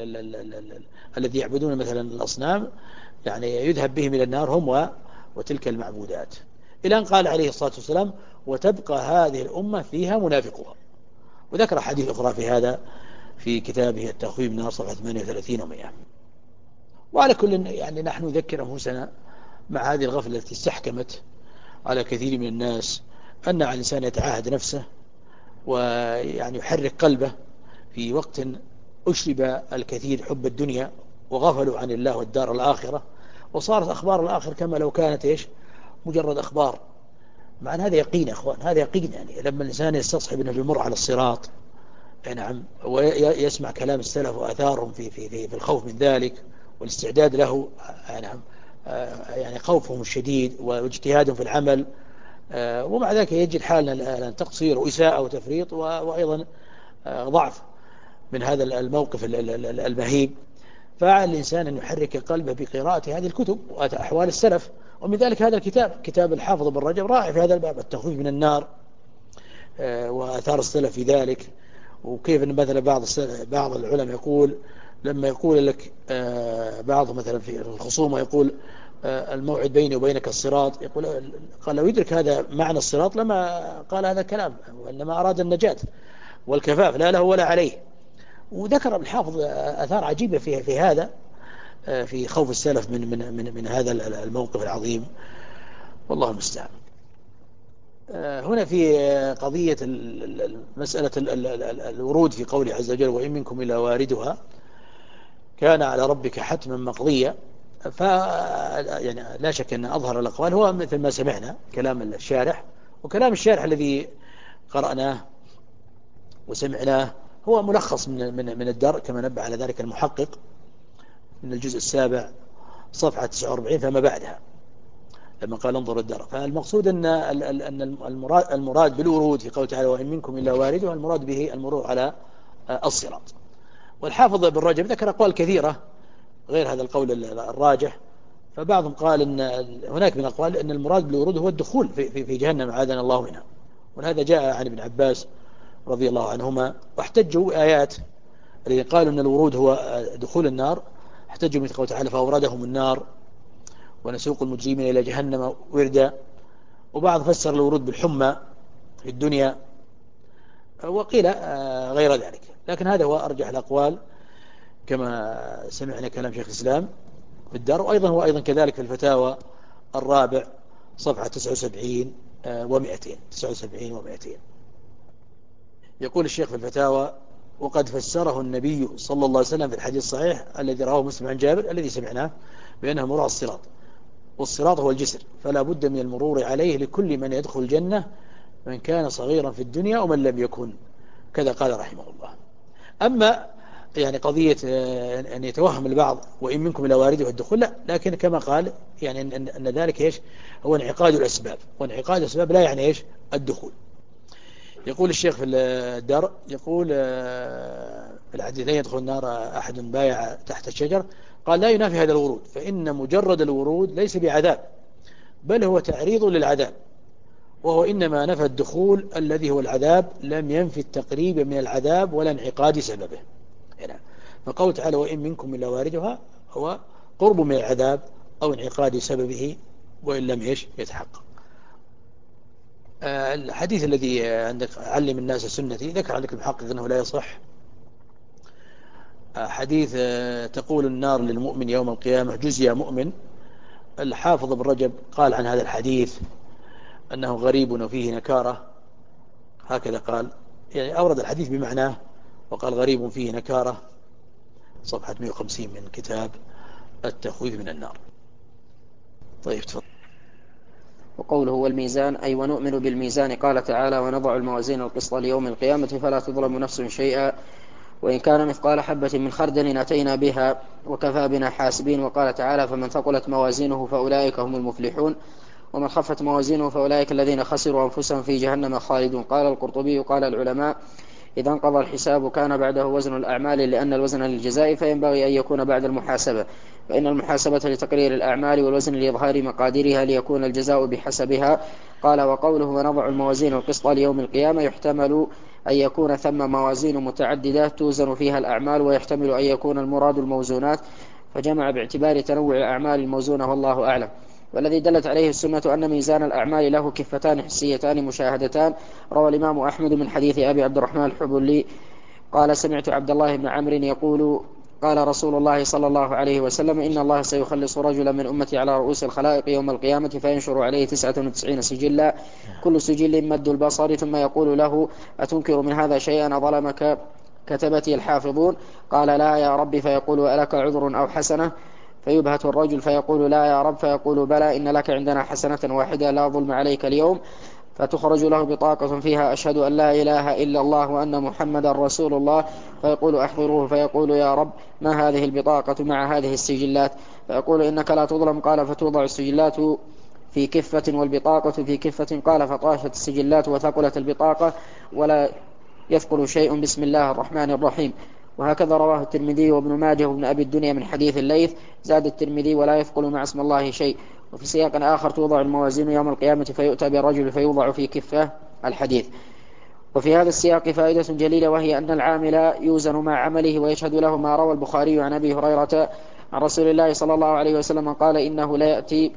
الذي يعبدون مثلا الأصنام يعني يذهب بهم إلى النار هم وتلك المعبودات، إلى أن قال عليه الصلاة والسلام وتبقى هذه الأمة فيها منافقها. وذكر حديث أخرى في هذا في كتابه التخويف من النار صفحة ثمانية وثلاثين ومئة. وعلى كل يعني نحن نذكر أنفسنا مع هذه الغفلة التي استحكمت على كثير من الناس أن على الإنسان يتعاهد نفسه ويعني يحرك قلبه في وقت أشرب الكثير حب الدنيا وغفلوا عن الله والدار الآخرة، وصارت أخبار الآخر كما لو كانت إيش مجرد أخبار. مع أن هذا يقين يا أخوان، هذا يقين. يعني لما الإنسان يستصحب أنه يمر على الصراط نعم ويسمع كلام السلف وأثارهم في, في, في, في الخوف من ذلك والاستعداد له نعم يعني خوفهم الشديد واجتهادهم في العمل، ومع ذلك يجد حالنا الآن تقصير وإساءة وتفريط وأيضا ضعف من هذا الموقف المهيب. فعلى الإنسان أن يحرك قلبه بقراءة هذه الكتب وأحوال السلف، ومن ذلك هذا الكتاب كتاب الحافظ بن رجب رائع في هذا الباب التخويف من النار وأثار السلف في ذلك. وكيف أن مثلا بعض بعض العلماء يقول لما يقول لك بعض مثلا في الخصومة يقول الموعد بيني وبينك الصراط، يقول قال لو يدرك هذا معنى الصراط لما قال هذا الكلام، وإنما أراد النجاة والكفاف لا له ولا عليه. وذكر الحافظ أثار عجيبة في في هذا في خوف السلف من من من من هذا الموقف العظيم، والله المستعان. هنا في قضية مسألة الورود في قوله عز وجل وإن منكم إلا واردها كان على ربك حتما مقضيا. ف يعني لا شك أن أظهر الأقوال هو مثل ما سمعنا كلام الشارح، وكلام الشارح الذي قرأناه وسمعناه هو ملخص من من من الدرء كما نبه على ذلك المحقق من الجزء السابع صفحة تسعة وأربعين فما بعدها لما قال انظر الدرء. فالمقصود أن أن المراد المراد بالورود في قوله تعالى وإن منكم إلا واردها المراد به المرور على الصراط. والحافظ ابن رجب ذكر أقوال كثيرة غير هذا القول الراجح، فبعضهم قال أن هناك من أقوال أن المراد بالورود هو الدخول في في جهنم أعاذنا الله منها، وهذا جاء عن ابن عباس رضي الله عنهما، واحتجوا آيات الذين قالوا أن الورود هو دخول النار، احتجوا مثل قوله تعالى فأوردهم النار ونسوق المجرمين إلى جهنم وردا. وبعض فسر الورود بالحمى في الدنيا، وقيل غير ذلك، لكن هذا هو أرجح الأقوال كما سمعنا كلام شيخ الإسلام في الدار، وأيضا هو أيضا كذلك في الفتاوى الرابع صفحة تسعة وسبعين ومئتين تسعة وسبعين ومئتين. يقول الشيخ في الفتاوى وقد فسره النبي صلى الله عليه وسلم في الحديث الصحيح الذي رواه مسلم عن جابر الذي سمعناه بأنه مرور الصراط، والصراط هو الجسر، فلا بد من المرور عليه لكل من يدخل الجنة من كان صغيرا في الدنيا ومن لم يكن، كذا قال رحمه الله. أما يعني قضية أن يتوهم البعض وإن منكم إلى وارده الدخول، لا، لكن كما قال يعني أن, أن ذلك إيش هو انعقاد الأسباب، وانعقاد الأسباب لا يعني إيش الدخول. يقول الشيخ في الدرء يقول في الحديث لا يدخل النار أحد بايع تحت الشجر، قال لا ينافي هذا الورود، فإن مجرد الورود ليس بعذاب بل هو تعريض للعذاب، وهو إنما نفى الدخول الذي هو العذاب، لم ينفي التقريب من العذاب ولا انعقاد سببه. هنا فقول تعالى وإن منكم إلا واردها هو قرب من العذاب أو انعقاد سببه وإن لم إيش يتحقق. الحديث الذي عندك علم الناس سنتي ذكر عندك المحقق أنه لا يصح. حديث تقول النار للمؤمن يوم القيامة جز يا مؤمن، الحافظ ابن رجب قال عن هذا الحديث أنه غريب وفيه نكارة، هكذا قال، يعني أورد الحديث بمعناه وقال غريب فيه نكارة، صفحة مئة وخمسين من كتاب التخويف من النار. طيب تفضل. وقوله والميزان أي ونؤمن بالميزان، قال تعالى ونضع الموازين القسط ليوم القيامة فلا تظلم نفس شيئا وإن كان مثقال حبة من خردل أتينا بها وكفى بنا حاسبين. وقال تعالى فمن ثقلت موازينه فأولئك هم المفلحون ومن خفت موازينه فأولئك الذين خسروا أنفسهم في جهنم خالدون. قال القرطبي قال العلماء إذا انقضى الحساب كان بعده وزن الأعمال، لأن الوزن للجزاء فينبغي أن يكون بعد المحاسبة، فإن المحاسبة لتقرير الأعمال والوزن لإظهار مقاديرها ليكون الجزاء بحسبها. قال وقوله ونضع الموازين القسط ليوم القيامة يحتمل أن يكون ثم موازين متعددة توزن فيها الأعمال، ويحتمل أن يكون المراد الموزونات، فجمع باعتبار تنوع الأعمال الموزونة والله أعلم. والذي دلت عليه السنة أن ميزان الأعمال له كفتان حسيتان مشاهدتان. روى الإمام أحمد من حديث أبي عبد الرحمن الحبلي قال سمعت عبد الله بن عمرو يقول قال رسول الله صلى الله عليه وسلم إن الله سيخلص رجلا من أمتي على رؤوس الخلائق يوم القيامة فينشر عليه تسعة وتسعين سجلا كل سجل مد البصر، ثم يقول له أتنكر من هذا شيئا ظلمك كتبتي الحافظون؟ قال لا يا رب، فيقول ألك عذر أو حسنة؟ فيبهت الرجل فيقول لا يا رب، فيقول بلى إن لك عندنا حسنة واحدة لا ظلم عليك اليوم، فتخرج له بطاقة فيها أشهد أن لا إله إلا الله وأن محمد رسول الله، فيقول أحضروه، فيقول يا رب ما هذه البطاقة مع هذه السجلات؟ فيقول إنك لا تظلم. قال فتوضع السجلات في كفة والبطاقة في كفة. قال فطاشت السجلات وثقلت البطاقة ولا يثقل شيء بسم الله الرحمن الرحيم. وهكذا رواه الترمذي وابن ماجه وابن أبي الدنيا من حديث الليث، زاد الترمذي ولا يثقل مع اسم الله شيء. وفي سياق آخر توضع الموازين يوم القيامة فيؤتى بالرجل فيوضع في كفة الحديث. وفي هذا السياق فائدة جليلة، وهي أن العامل يوزن مع عمله ويشهد له ما روى البخاري عن أبي هريرة عن رسول الله صلى الله عليه وسلم قال إنه لا يأتي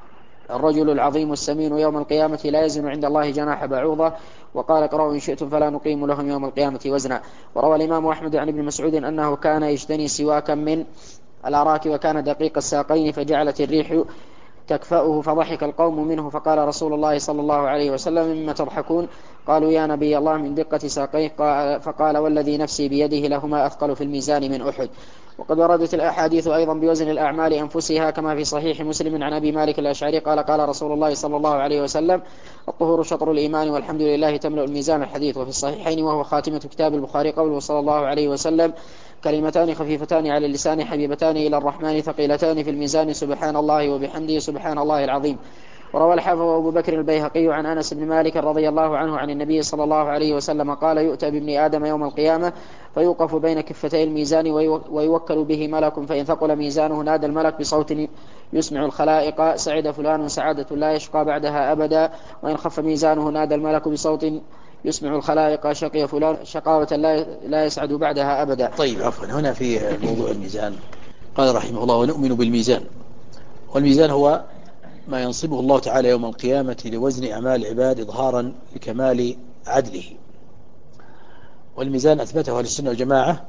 الرجل العظيم السمين يوم القيامة لا يزن عند الله جناح بعوضة. وقال اقرأوا إن شئتم فلا نقيم لهم يوم القيامة وزنا. وروى الإمام أحمد عن ابن مسعود أنه كان يجتني سواكا من الأراك وكان دقيق الساقين فجعلت الريح تكفأه فضحك القوم منه، فقال رسول الله صلى الله عليه وسلم مما تضحكون؟ قالوا يا نبي الله من دقة ساقيه، فقال والذي نفسي بيده لهما أثقل في الميزان من أحد. وقد وردت الأحاديث أيضا بوزن الأعمال أنفسها كما في صحيح مسلم عن أبي مالك الأشعري قال قال رسول الله صلى الله عليه وسلم الطهور شطر الإيمان والحمد لله تملأ الميزان الحديث. وفي الصحيحين وهو خاتمة كتاب البخاري قوله صلى الله عليه وسلم كلمتان خفيفتان على اللسان حبيبتان إلى الرحمن ثقيلتان في الميزان سبحان الله وبحمده سبحان الله العظيم. وروى الحافظ أبو بكر البيهقي عن أنس بن مالك رضي الله عنه عن النبي صلى الله عليه وسلم قال يؤتى بابن آدم يوم القيامة فيوقف بين كفتي الميزان ويوكل به ملك فإن ثقل ميزانه نادى الملك بصوت يسمع الخلائق سعد فلان سعادة لا يشقى بعدها أبدا وإن خف ميزانه نادى الملك بصوت يسمع الخلائق شقي فلان شقاوة لا يسعد بعدها أبدا. طيب عفوا، هنا في موضوع الميزان قال رحمه الله ونؤمن بالميزان، والميزان هو ما ينصبه الله تعالى يوم القيامة لوزن أعمال العباد إظهارا لكمال عدله. والميزان أثبته أهل السنة والجماعة،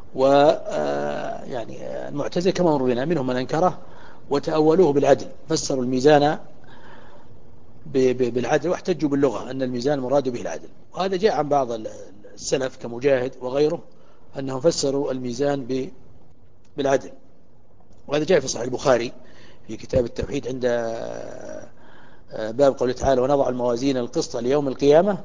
ويعني المعتزلة كما مر بنا منهم من أنكره وتأولوه بالعدل، فسروا الميزان بالعدل واحتجوا باللغة أن الميزان المراد به العدل. وهذا جاء عن بعض السلف كمجاهد وغيره أنهم فسروا الميزان بالعدل، وهذا جاء في صحيح البخاري في كتاب التوحيد عند باب قوله تعالى ونضع الموازين القسط ليوم القيامة.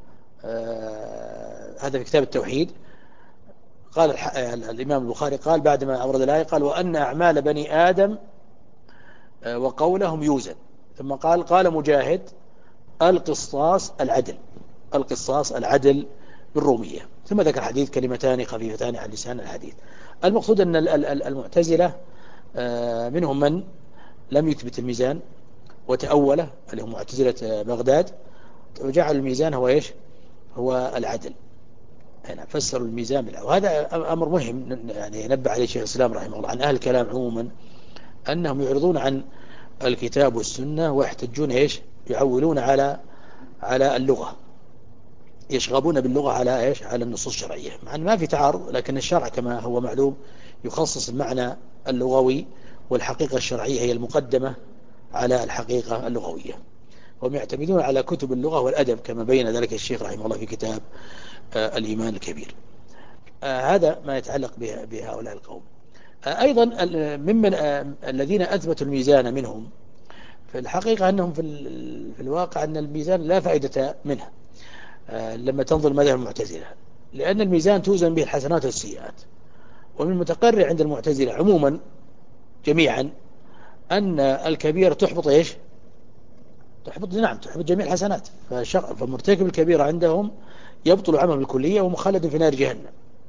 هذا في كتاب التوحيد. قال الإمام البخاري قال بعدما أورد الآية قال وأن أعمال بني آدم وقولهم يوزن، ثم قال قال مجاهد القصاص العدل، القصاص العدل بالرومية، ثم ذكر حديث كلمتان خفيفتان على لسان الحديث. المقصود أن المعتزلة منهم من لم يثبت الميزان وتأوله، اللي هم معتزلة بغداد، وجعل الميزان هو إيش؟ هو العدل. هنا فسروا الميزان بالعدل، وهذا أمر مهم يعني ينبه عليه شيخ الإسلام رحمه الله عن أهل الكلام عموما، أنهم يعرضون عن الكتاب والسنة ويحتجون إيش؟ يعولون على على اللغة، يشغبون باللغة على إيش؟ على النصوص الشرعية، مع أن ما في تعارض، لكن الشرع كما هو معلوم يخصص المعنى اللغوي، والحقيقة الشرعية هي المقدمة على الحقيقة اللغوية. هم يعتمدون على كتب اللغة والأدب كما بين ذلك الشيخ رحمه الله في كتاب آه الإيمان الكبير. آه هذا ما يتعلق بهؤلاء القوم. آه أيضا ممن آه الذين أثبتوا الميزان منهم في الحقيقة أنهم في, في الواقع أن الميزان لا فائدة منه آه لما تنظر مذهب المعتزلة، لأن الميزان توزن به الحسنات والسيئات. ومن المتقرر عند المعتزلة عموما جميعا أن الكبيرة تحبط إيش؟ تحبط، نعم تحبط جميع الحسنات، فمرتكب الكبيرة عندهم يبطل عمله بالكلية ومخلد في نار جهنم.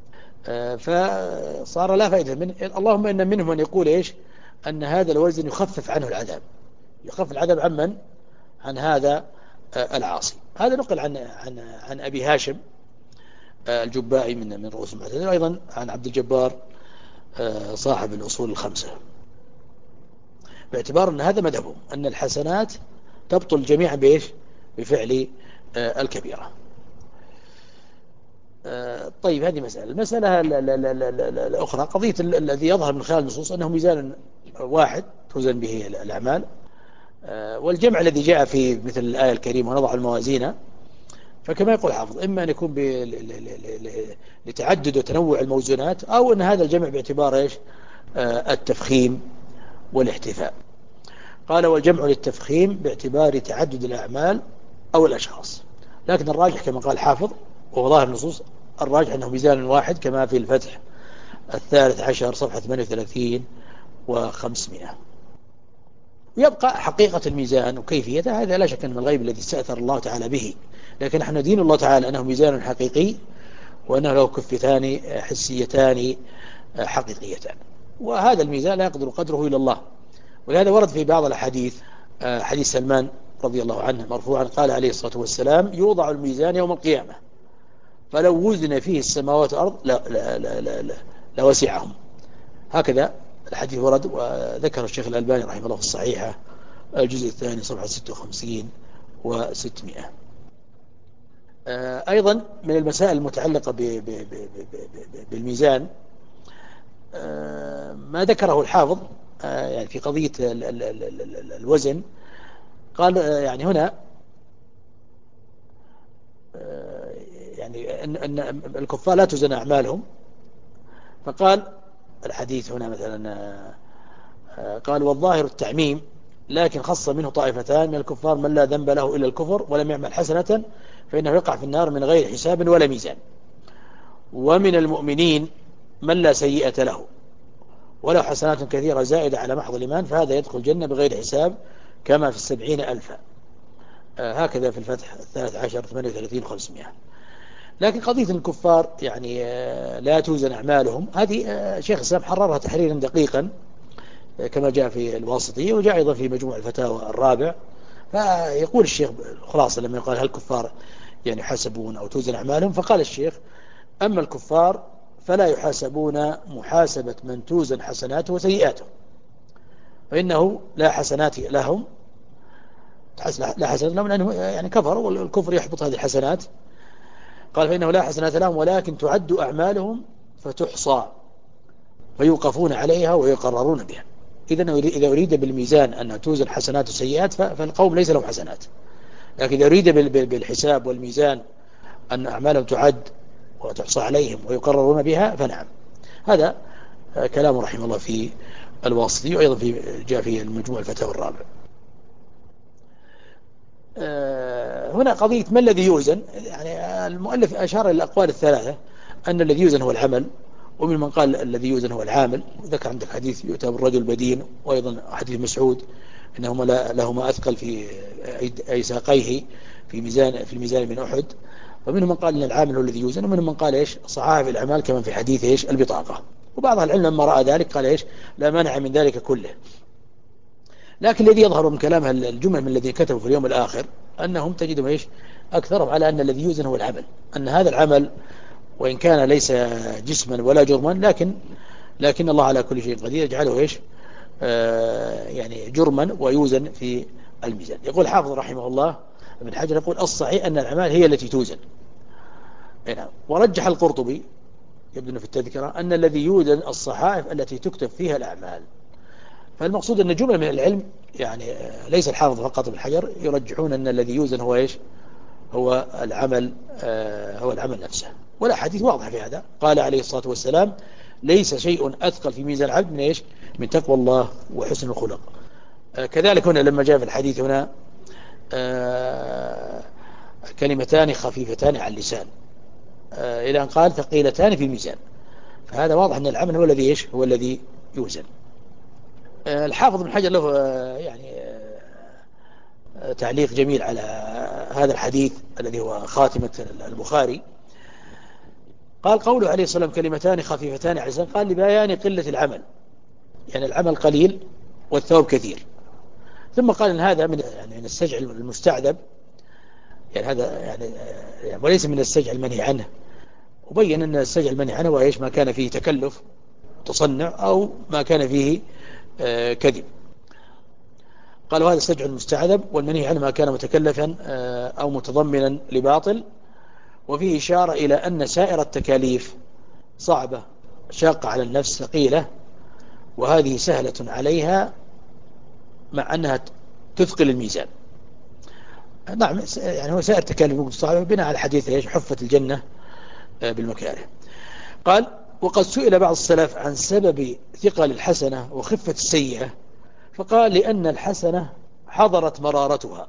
فصار لا فائدة منه. اللهم إن منهم من يقول إيش؟ أن هذا الوزن يخفف عنه العذاب، يخفف العذاب عن من؟ عن هذا العاصي. هذا نقل عن عن عن أبي هاشم الجبائي من من رؤوس المعتزلة، أيضا عن عبد الجبار صاحب الأصول الخمسة، باعتبار أن هذا مذهبهم أن الحسنات تبطل جميعا بإيش؟ بفعل الكبيرة. طيب هذه مسألة. المسألة الأخرى قضية الذي يظهر من خلال النصوص أنه ميزان واحد توزن به الأعمال، والجمع الذي جاء في مثل الآية الكريمة ونضع الموازين، فكما يقول حافظ إما أن يكون لتعدد وتنوع الموزونات، أو أن هذا الجمع باعتبار إيش؟ التفخيم والاحتفاء. قال والجمع للتفخيم باعتبار تعدد الأعمال أو الأشخاص، لكن الراجح كما قال حافظ وهو ظاهر النصوص الراجح أنه ميزان واحد كما في الفتح الثالث عشر صفحة ثمانية وثلاثين وخمسمائة. ويبقى حقيقة الميزان وكيفيته هذا لا شك من الغيب الذي استأثر الله تعالى به، لكن نحن ندين الله تعالى أنه ميزان حقيقي، وأنه له كفتان حسيتان حقيقيتان، وهذا الميزان لا يقدر قدره إلى الله. ولهذا ورد في بعض الحديث حديث سلمان رضي الله عنه مرفوعا قال عليه الصلاة والسلام يوضع الميزان يوم القيامة فلو وزن فيه السماوات والأرض لا لا لا لا لا لوسعهم. هكذا الحديث ورد، وذكر الشيخ الألباني رحمه الله في الصحيحة الجزء الثاني صفحة ستة وخمسين وستمائة. أيضا من المسائل المتعلقة بالميزان ما ذكره الحافظ يعني في قضية الوزن. قال يعني هنا يعني أن الكفار لا تزن أعمالهم، فقال الحديث هنا مثلا قال والظاهر التعميم، لكن خص منه طائفتان من الكفار من لا ذنب له إلا الكفر ولم يعمل حسنة فإنه يقع في النار من غير حساب ولا ميزان، ومن المؤمنين من لا سيئة له ولو حسنات كثيرة زائدة على محض الإيمان فهذا يدخل الجنة بغير حساب كما في السبعين ألفا. هكذا في الفتح الثالث عشر ثمانية وثلاثين خمسمائة. لكن قضية الكفار يعني لا توزن أعمالهم، هذه شيخ الإسلام حررها تحريرا دقيقا كما جاء في الواسطية وجاء أيضا في مجموع الفتاوى الرابع. فيقول الشيخ خلاصة لما يقال هل الكفار يعني يحاسبون أو توزن أعمالهم، فقال الشيخ أما الكفار فلا يحاسبون محاسبة من توزن حسناته وسيئاته، فإنه لا حسنات لهم لا حسنات لهم لأنه يعني كفر والكفر يحبط هذه الحسنات. قال فإنه لا حسنات لهم ولكن تعد أعمالهم فتحصى فيوقفون عليها ويقررون بها. إذن إذا أريد بالميزان أن توزن حسنات وسيئات فالقوم ليس لهم حسنات، لكن إذا أريد بالحساب والميزان أن أعمالهم تعد وتحصى عليهم ويقررون بها فنعم. هذا كلام رحمه الله في الواسطي وأيضا في جاء في المجموع الفتاوى الرابع. هنا قضية ما الذي يوزن، يعني المؤلف أشار إلى الأقوال الثلاثة أن الذي يوزن هو العمل، ومن من قال الذي يوزن هو العامل، ذكر عندك حديث يؤتى بالرجل بدين، وأيضا حديث مسعود إنهما لهما أثقل في أي ساقيه في ميزان في الميزان من أحد. ومنهم من قال أن العامل هو الذي يوزن، ومنهم من قال إيش صحائف الأعمال كما في حديث إيش البطاقة. وبعض العلم لما رأى ذلك قال إيش لا مانع من ذلك كله. لكن الذي يظهر من كلامها الجمل من الذين كتبوا في اليوم الآخر أنهم تجدهم إيش أكثرهم على أن الذي يوزن هو العمل، أن هذا العمل وإن كان ليس جسما ولا جرما لكن لكن الله على كل شيء قدير يجعله إيش آه يعني جرما ويوزن في الميزان. يقول حافظ رحمه الله ابن حجر يقول الصحيح أن الأعمال هي التي توزن. ورجح القرطبي يبدو في التذكرة أن الذي يوزن الصحائف التي تكتب فيها الأعمال. فالمقصود أن جملة من العلم يعني ليس الحافظ فقط ابن حجر يرجحون أن الذي يوزن هو إيش هو العمل آه هو العمل نفسه. والأحاديث واضحة في هذا. قال عليه الصلاة والسلام ليس شيء أثقل في ميزان العبد من إيش من تقوى الله وحسن الخلق. آه كذلك هنا لما جاء في الحديث هنا آه كلمتان خفيفتان على اللسان آه إلى أن قال ثقيلتان في الميزان، فهذا واضح أن العمل هو الذي إيش هو الذي يوزن. آه الحافظ بن حجر له آه يعني آه تعليق جميل على هذا الحديث الذي هو خاتمة البخاري. قال قوله عليه الصلاة والسلام كلمتان خفيفتان على اللسان قال لبيان قلة العمل، يعني العمل قليل والثواب كثير. ثم قال ان هذا من يعني من السجع المستعذب، يعني هذا يعني, يعني وليس من السجع المنهي عنه. وبين ان السجع المنهي عنه هو ايش ما كان فيه تكلف تصنع او ما كان فيه آه كذب. قال هذا السجع المستعذب والمنهي عنه ما كان متكلفا آه او متضمنا لباطل. وفيه إشارة إلى أن سائر التكاليف صعبة شاقة على النفس ثقيلة، وهذه سهلة عليها مع أنها تثقل الميزان. نعم يعني هو سائر التكاليف صعبة بناء على حديث إيش حفت الجنة بالمكاره. قال وقد سئل بعض السلف عن سبب ثقل الحسنة وخفة السيئة، فقال لأن الحسنة حضرت مرارتها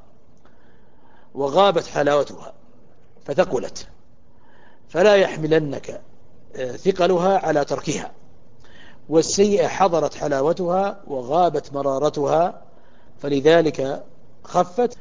وغابت حلاوتها فثقلت، فلا يحملنك ثقلها على تركها، والسيئة حضرت حلاوتها وغابت مرارتها فلذلك خفت.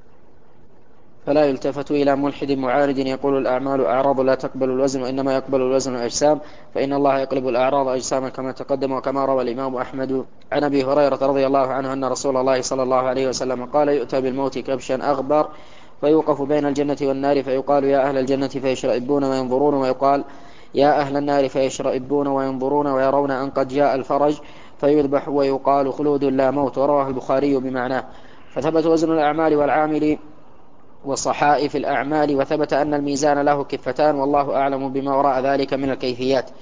فلا يلتفت إلى ملحد معارض يقول الأعمال أعراض لا تقبل الوزن وإنما يقبل الوزن الأجسام، فإن الله يقلب الأعراض أجساما كما تقدم. وكما روى الإمام أحمد عن أبي هريرة رضي الله عنه أن رسول الله صلى الله عليه وسلم قال يؤتى بالموت كبشا أغبر فيوقف بين الجنة والنار فيقال يا أهل الجنة فيشرئبون وينظرون، ويقال يا أهل النار فيشرئبون وينظرون ويرون أن قد جاء الفرج فيذبح ويقال خلود لا موت. ورواه البخاري بمعناه. فثبت وزن الأعمال والعامل وصحائف الأعمال، وثبت أن الميزان له كفتان والله أعلم بما وراء ذلك من الكيفيات.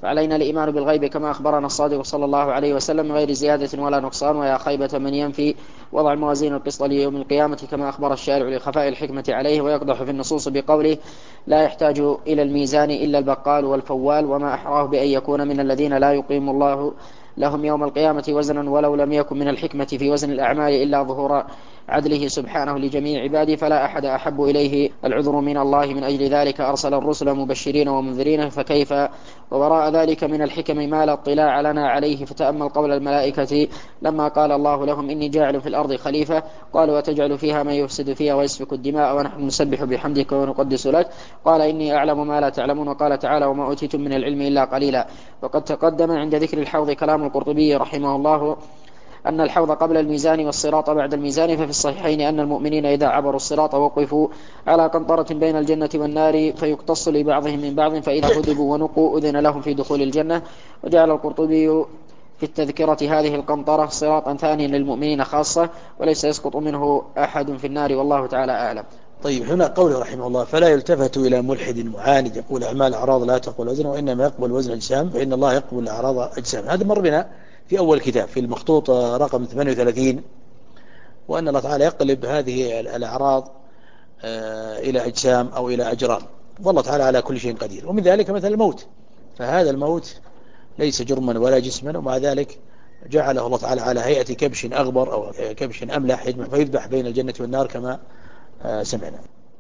فعلينا الإيمان بالغيب كما أخبرنا الصادق صلى الله عليه وسلم من غير زيادة ولا نقصان. ويا خيبة من ينفي وضع موازين القسط ليوم القيامة كما أخبر الشارع لخفاء الحكمة عليه. ويقدح في النصوص بقوله لا يحتاج إلى الميزان إلا البقال والفوال، وما أحراه بأن يكون من الذين لا يقيم الله لهم يوم القيامة وزنا، ولو لم يكن من الحكمة في وزن الأعمال إلا ظهور عدله سبحانه لجميع عباده، فلا أحد أحب إليه العذر من الله. من أجل ذلك أرسل الرسل مبشرين ومنذرين، فكيف ووراء ذلك من الحكم ما لا اطلاع لنا عليه. فتأمل قول الملائكة لما قال الله لهم إني جاعل في الأرض خليفة، قالوا وتجعل فيها من يفسد فيها ويسفك الدماء ونحن نسبح بحمدك ونقدس لك، قال إني أعلم ما لا تعلمون. وقال تعالى وما أوتيتم من العلم إلا قليلا. وقد تقدم عند ذكر الحوض كلام القرطبي رحمه الله أن الحوض قبل الميزان والصراط بعد الميزان. ففي الصحيحين أن المؤمنين إذا عبروا الصراط وقفوا على قنطرة بين الجنة والنار فيقتص لبعضهم من بعض، فإذا هدبوا ونقوا أذن لهم في دخول الجنة. وجعل القرطبي في التذكرة هذه القنطرة صراطا ثانيا للمؤمنين خاصة، وليس يسقط منه أحد في النار، والله تعالى أعلم. طيب، هنا قوله رحمه الله فلا يلتفت إلى ملحد معاند يقول أعمال أعراض لا تقبل وزن وإنما يقبل وزن أجسام، فإن الله يقبل أعراض أجسام. هذا مر بنا في أول كتاب في المخطوط رقم ثمانية وثلاثين، وأن الله تعالى يقلب هذه الأعراض إلى أجسام أو إلى أجرام، والله تعالى على كل شيء قدير. ومن ذلك مثل الموت، فهذا الموت ليس جرما ولا جسما، ومع ذلك جعله الله تعالى على هيئة كبش أغبر أو كبش أملح فيذبح بين الجنة والنار كما سمعنا.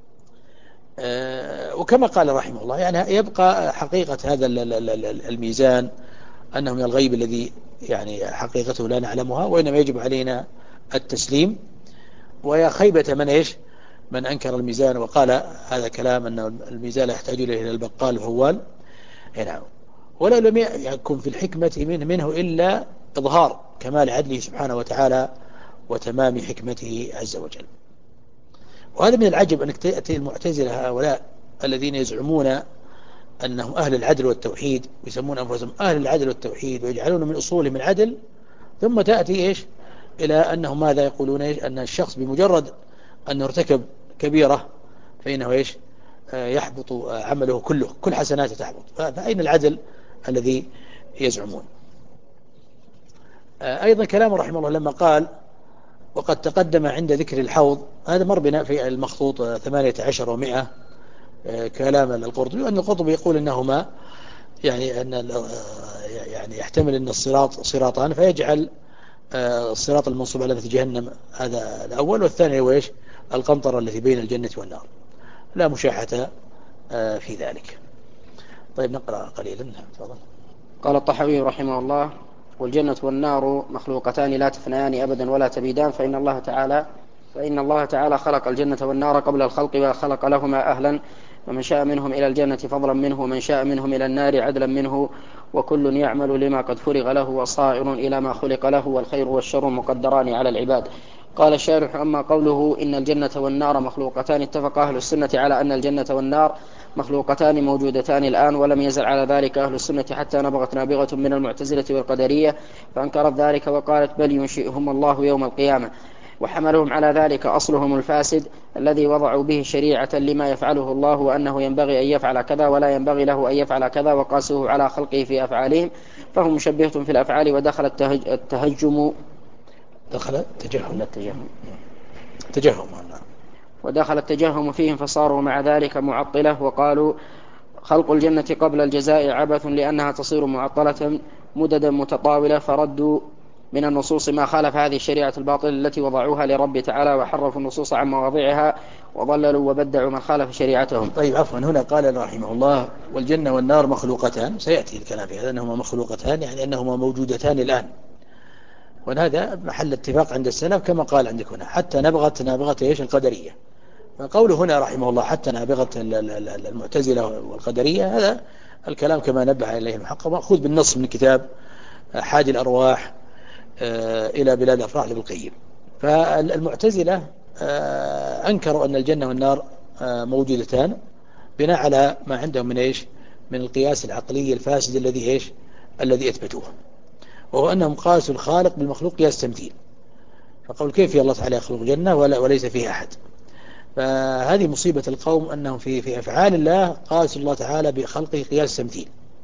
وكما قال رحمه الله يعني يبقى حقيقة هذا الميزان أنه من الغيب الذي يعني حقيقته لا نعلمها، وإنما يجب علينا التسليم. ويا خيبة من إيش من أنكر الميزان وقال هذا كلام أن الميزان لا يحتاج إليه إلى البقال الفوال. نعم، ولا لم يكن في الحكمة منه, منه إلا إظهار كمال عدله سبحانه وتعالى وتمام حكمته عز وجل. وهذا من العجب أنك تأتي المعتزلة هؤلاء الذين يزعمون أنهم أهل العدل والتوحيد ويسمون أنفسهم أهل العدل والتوحيد ويجعلون من أصولهم العدل، ثم تأتي إيش إلى أنهم ماذا يقولون إيش أن الشخص بمجرد أن ارتكب كبيرة فإنه إيش يحبط عمله كله، كل حسناته تحبط. فأين العدل الذي يزعمون؟ أيضا كلام رحمه الله لما قال وقد تقدم عند ذكر الحوض، هذا مر بنا في المخطوط ثمانية عشر ومئة كلام القرطبي، وأن القرطبي يقول أنهما يعني أن يعني يحتمل أن الصراط صراطان، فيجعل الصراط المنصوب على جهنم هذا الأول، والثاني هو إيش القنطرة التي بين الجنة والنار، لا مشاحة في ذلك. طيب نقرأ قليلا. تفضل. قال الطحاوي رحمه الله والجنة والنار مخلوقتان لا تفنيان أبدا ولا تبيدان، فإن الله تعالى فإن الله تعالى خلق الجنة والنار قبل الخلق وخلق لهما أهلا، ومن شاء منهم إلى الجنة فضلا منه ومن شاء منهم إلى النار عدلا منه، وكل يعمل لما قد فرغ له وصائر إلى ما خلق له، والخير والشر مقدران على العباد. قال الشارح أما قوله إن الجنة والنار مخلوقتان، اتفق أهل السنة على أن الجنة والنار مخلوقتان موجودتان الآن، ولم يزل على ذلك أهل السنة حتى نبغت نابغة من المعتزلة والقدرية فأنكرت ذلك وقالت بل ينشئهم الله يوم القيامة، وحملهم على ذلك أصلهم الفاسد الذي وضعوا به شريعة لما يفعله الله، وأنه ينبغي أن يفعل كذا ولا ينبغي له أن يفعل كذا، وقاسوه على خلقه في أفعالهم، فهم مشبهة في الأفعال. ودخل التهج... التهجم دخل التجهم التجهم تجهم ودخل التجهم فيهم فصاروا مع ذلك معطلة، وقالوا خلق الجنة قبل الجزاء عبث لأنها تصير معطلة مددا متطاولة، فردوا من النصوص ما خالف هذه الشريعة الباطلة التي وضعوها لرب تعالى، وحرفوا النصوص عن مواضعها وضللوا وبدعوا من خالف شريعتهم. طيب عفوا، هنا قال رحمه الله والجنة والنار مخلوقتان، سيأتي الكلام في هذا أنهما مخلوقتان يعني أنهما موجودتان الآن، وهذا محل اتفاق عند السلف كما قال عندك هنا حتى نبغت نابغة إيش القدرية. فقوله هنا رحمه الله حتى نابغة المعتزلة والقدرية، هذا الكلام كما نبه إليه المحقق مأخوذ بالنص من كتاب حادي الأرواح إلى بلاد أفراح لابن القيم. فالمعتزلة أنكروا أن الجنة والنار موجودتان بناء على ما عندهم من إيش من القياس العقلي الفاسد الذي إيش الذي أثبتوه، وهو أنهم قاسوا الخالق بالمخلوق قياس تمثيل، فقول كيف الله تعالى يخلق جنة وليس فيها أحد. فهذه مصيبة القوم أنهم في في أفعال الله قاسوا الله تعالى بخلقه قياس تمثيل،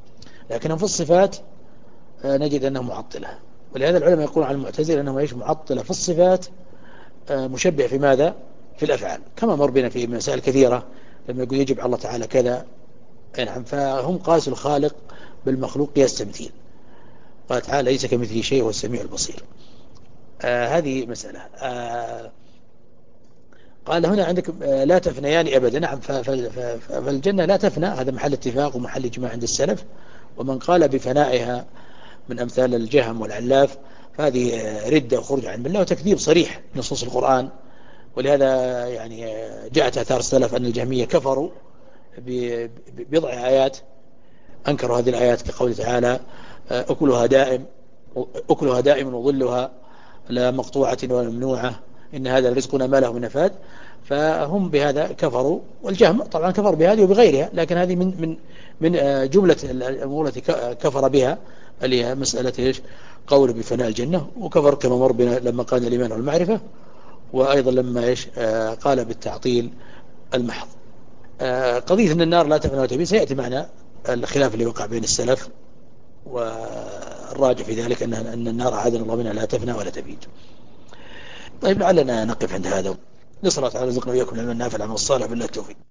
لكنهم في الصفات نجد أنهم معطلة. ولهذا العلماء يقولون عن المعتزلة أنهم ايش معطلة في الصفات، مشبه في ماذا؟ في الأفعال، كما مر بنا في مسائل كثيرة لما يقول يجب على الله تعالى كذا. نعم، فهم قاسوا الخالق بالمخلوق قياس تمثيل. قال تعالى ليس كمثله شيء هو السميع البصير. آه هذه مسألة. آه قال هنا عندك آه لا تفنيان أبدا. نعم، فالجنة لا تفنى، هذا محل اتفاق ومحل اجماع عند السلف. ومن قال بفنائها من أمثال الجهم والعلاف فهذه ردة وخروج عن الملة وتكذيب صريح نصوص القرآن. ولهذا يعني جاءت آثار السلف أن الجهمية كفروا ببضع آيات، أنكروا هذه الآيات كقوله تعالى أكلها دائم أكلها دائم وظلها لا مقطوعة ولا ممنوعة إن هذا رزقنا ما له من نفاد. فهم بهذا كفروا، والجهم طبعا كفر بهذه وبغيرها، لكن هذه من من من جملة الأمور التي كفر بها، اللي هي مسألة إيش؟ قول بفناء الجنة. وكفر كما مر بنا لما قال الإيمان والمعرفة، وأيضا لما إيش قال بالتعطيل المحض. قضية أن النار لا تفنى وتبيد سيأتي معنا الخلاف اللي وقع بين السلف، والراجع في ذلك أن أن النار أعاذنا الله منها لا تفنى ولا تبيد. طيب لعلنا نقف عند هذا. نسأل الله تعالى رزقنا وإياكم العلم النافع والعمل الصالح بالله التوفيق.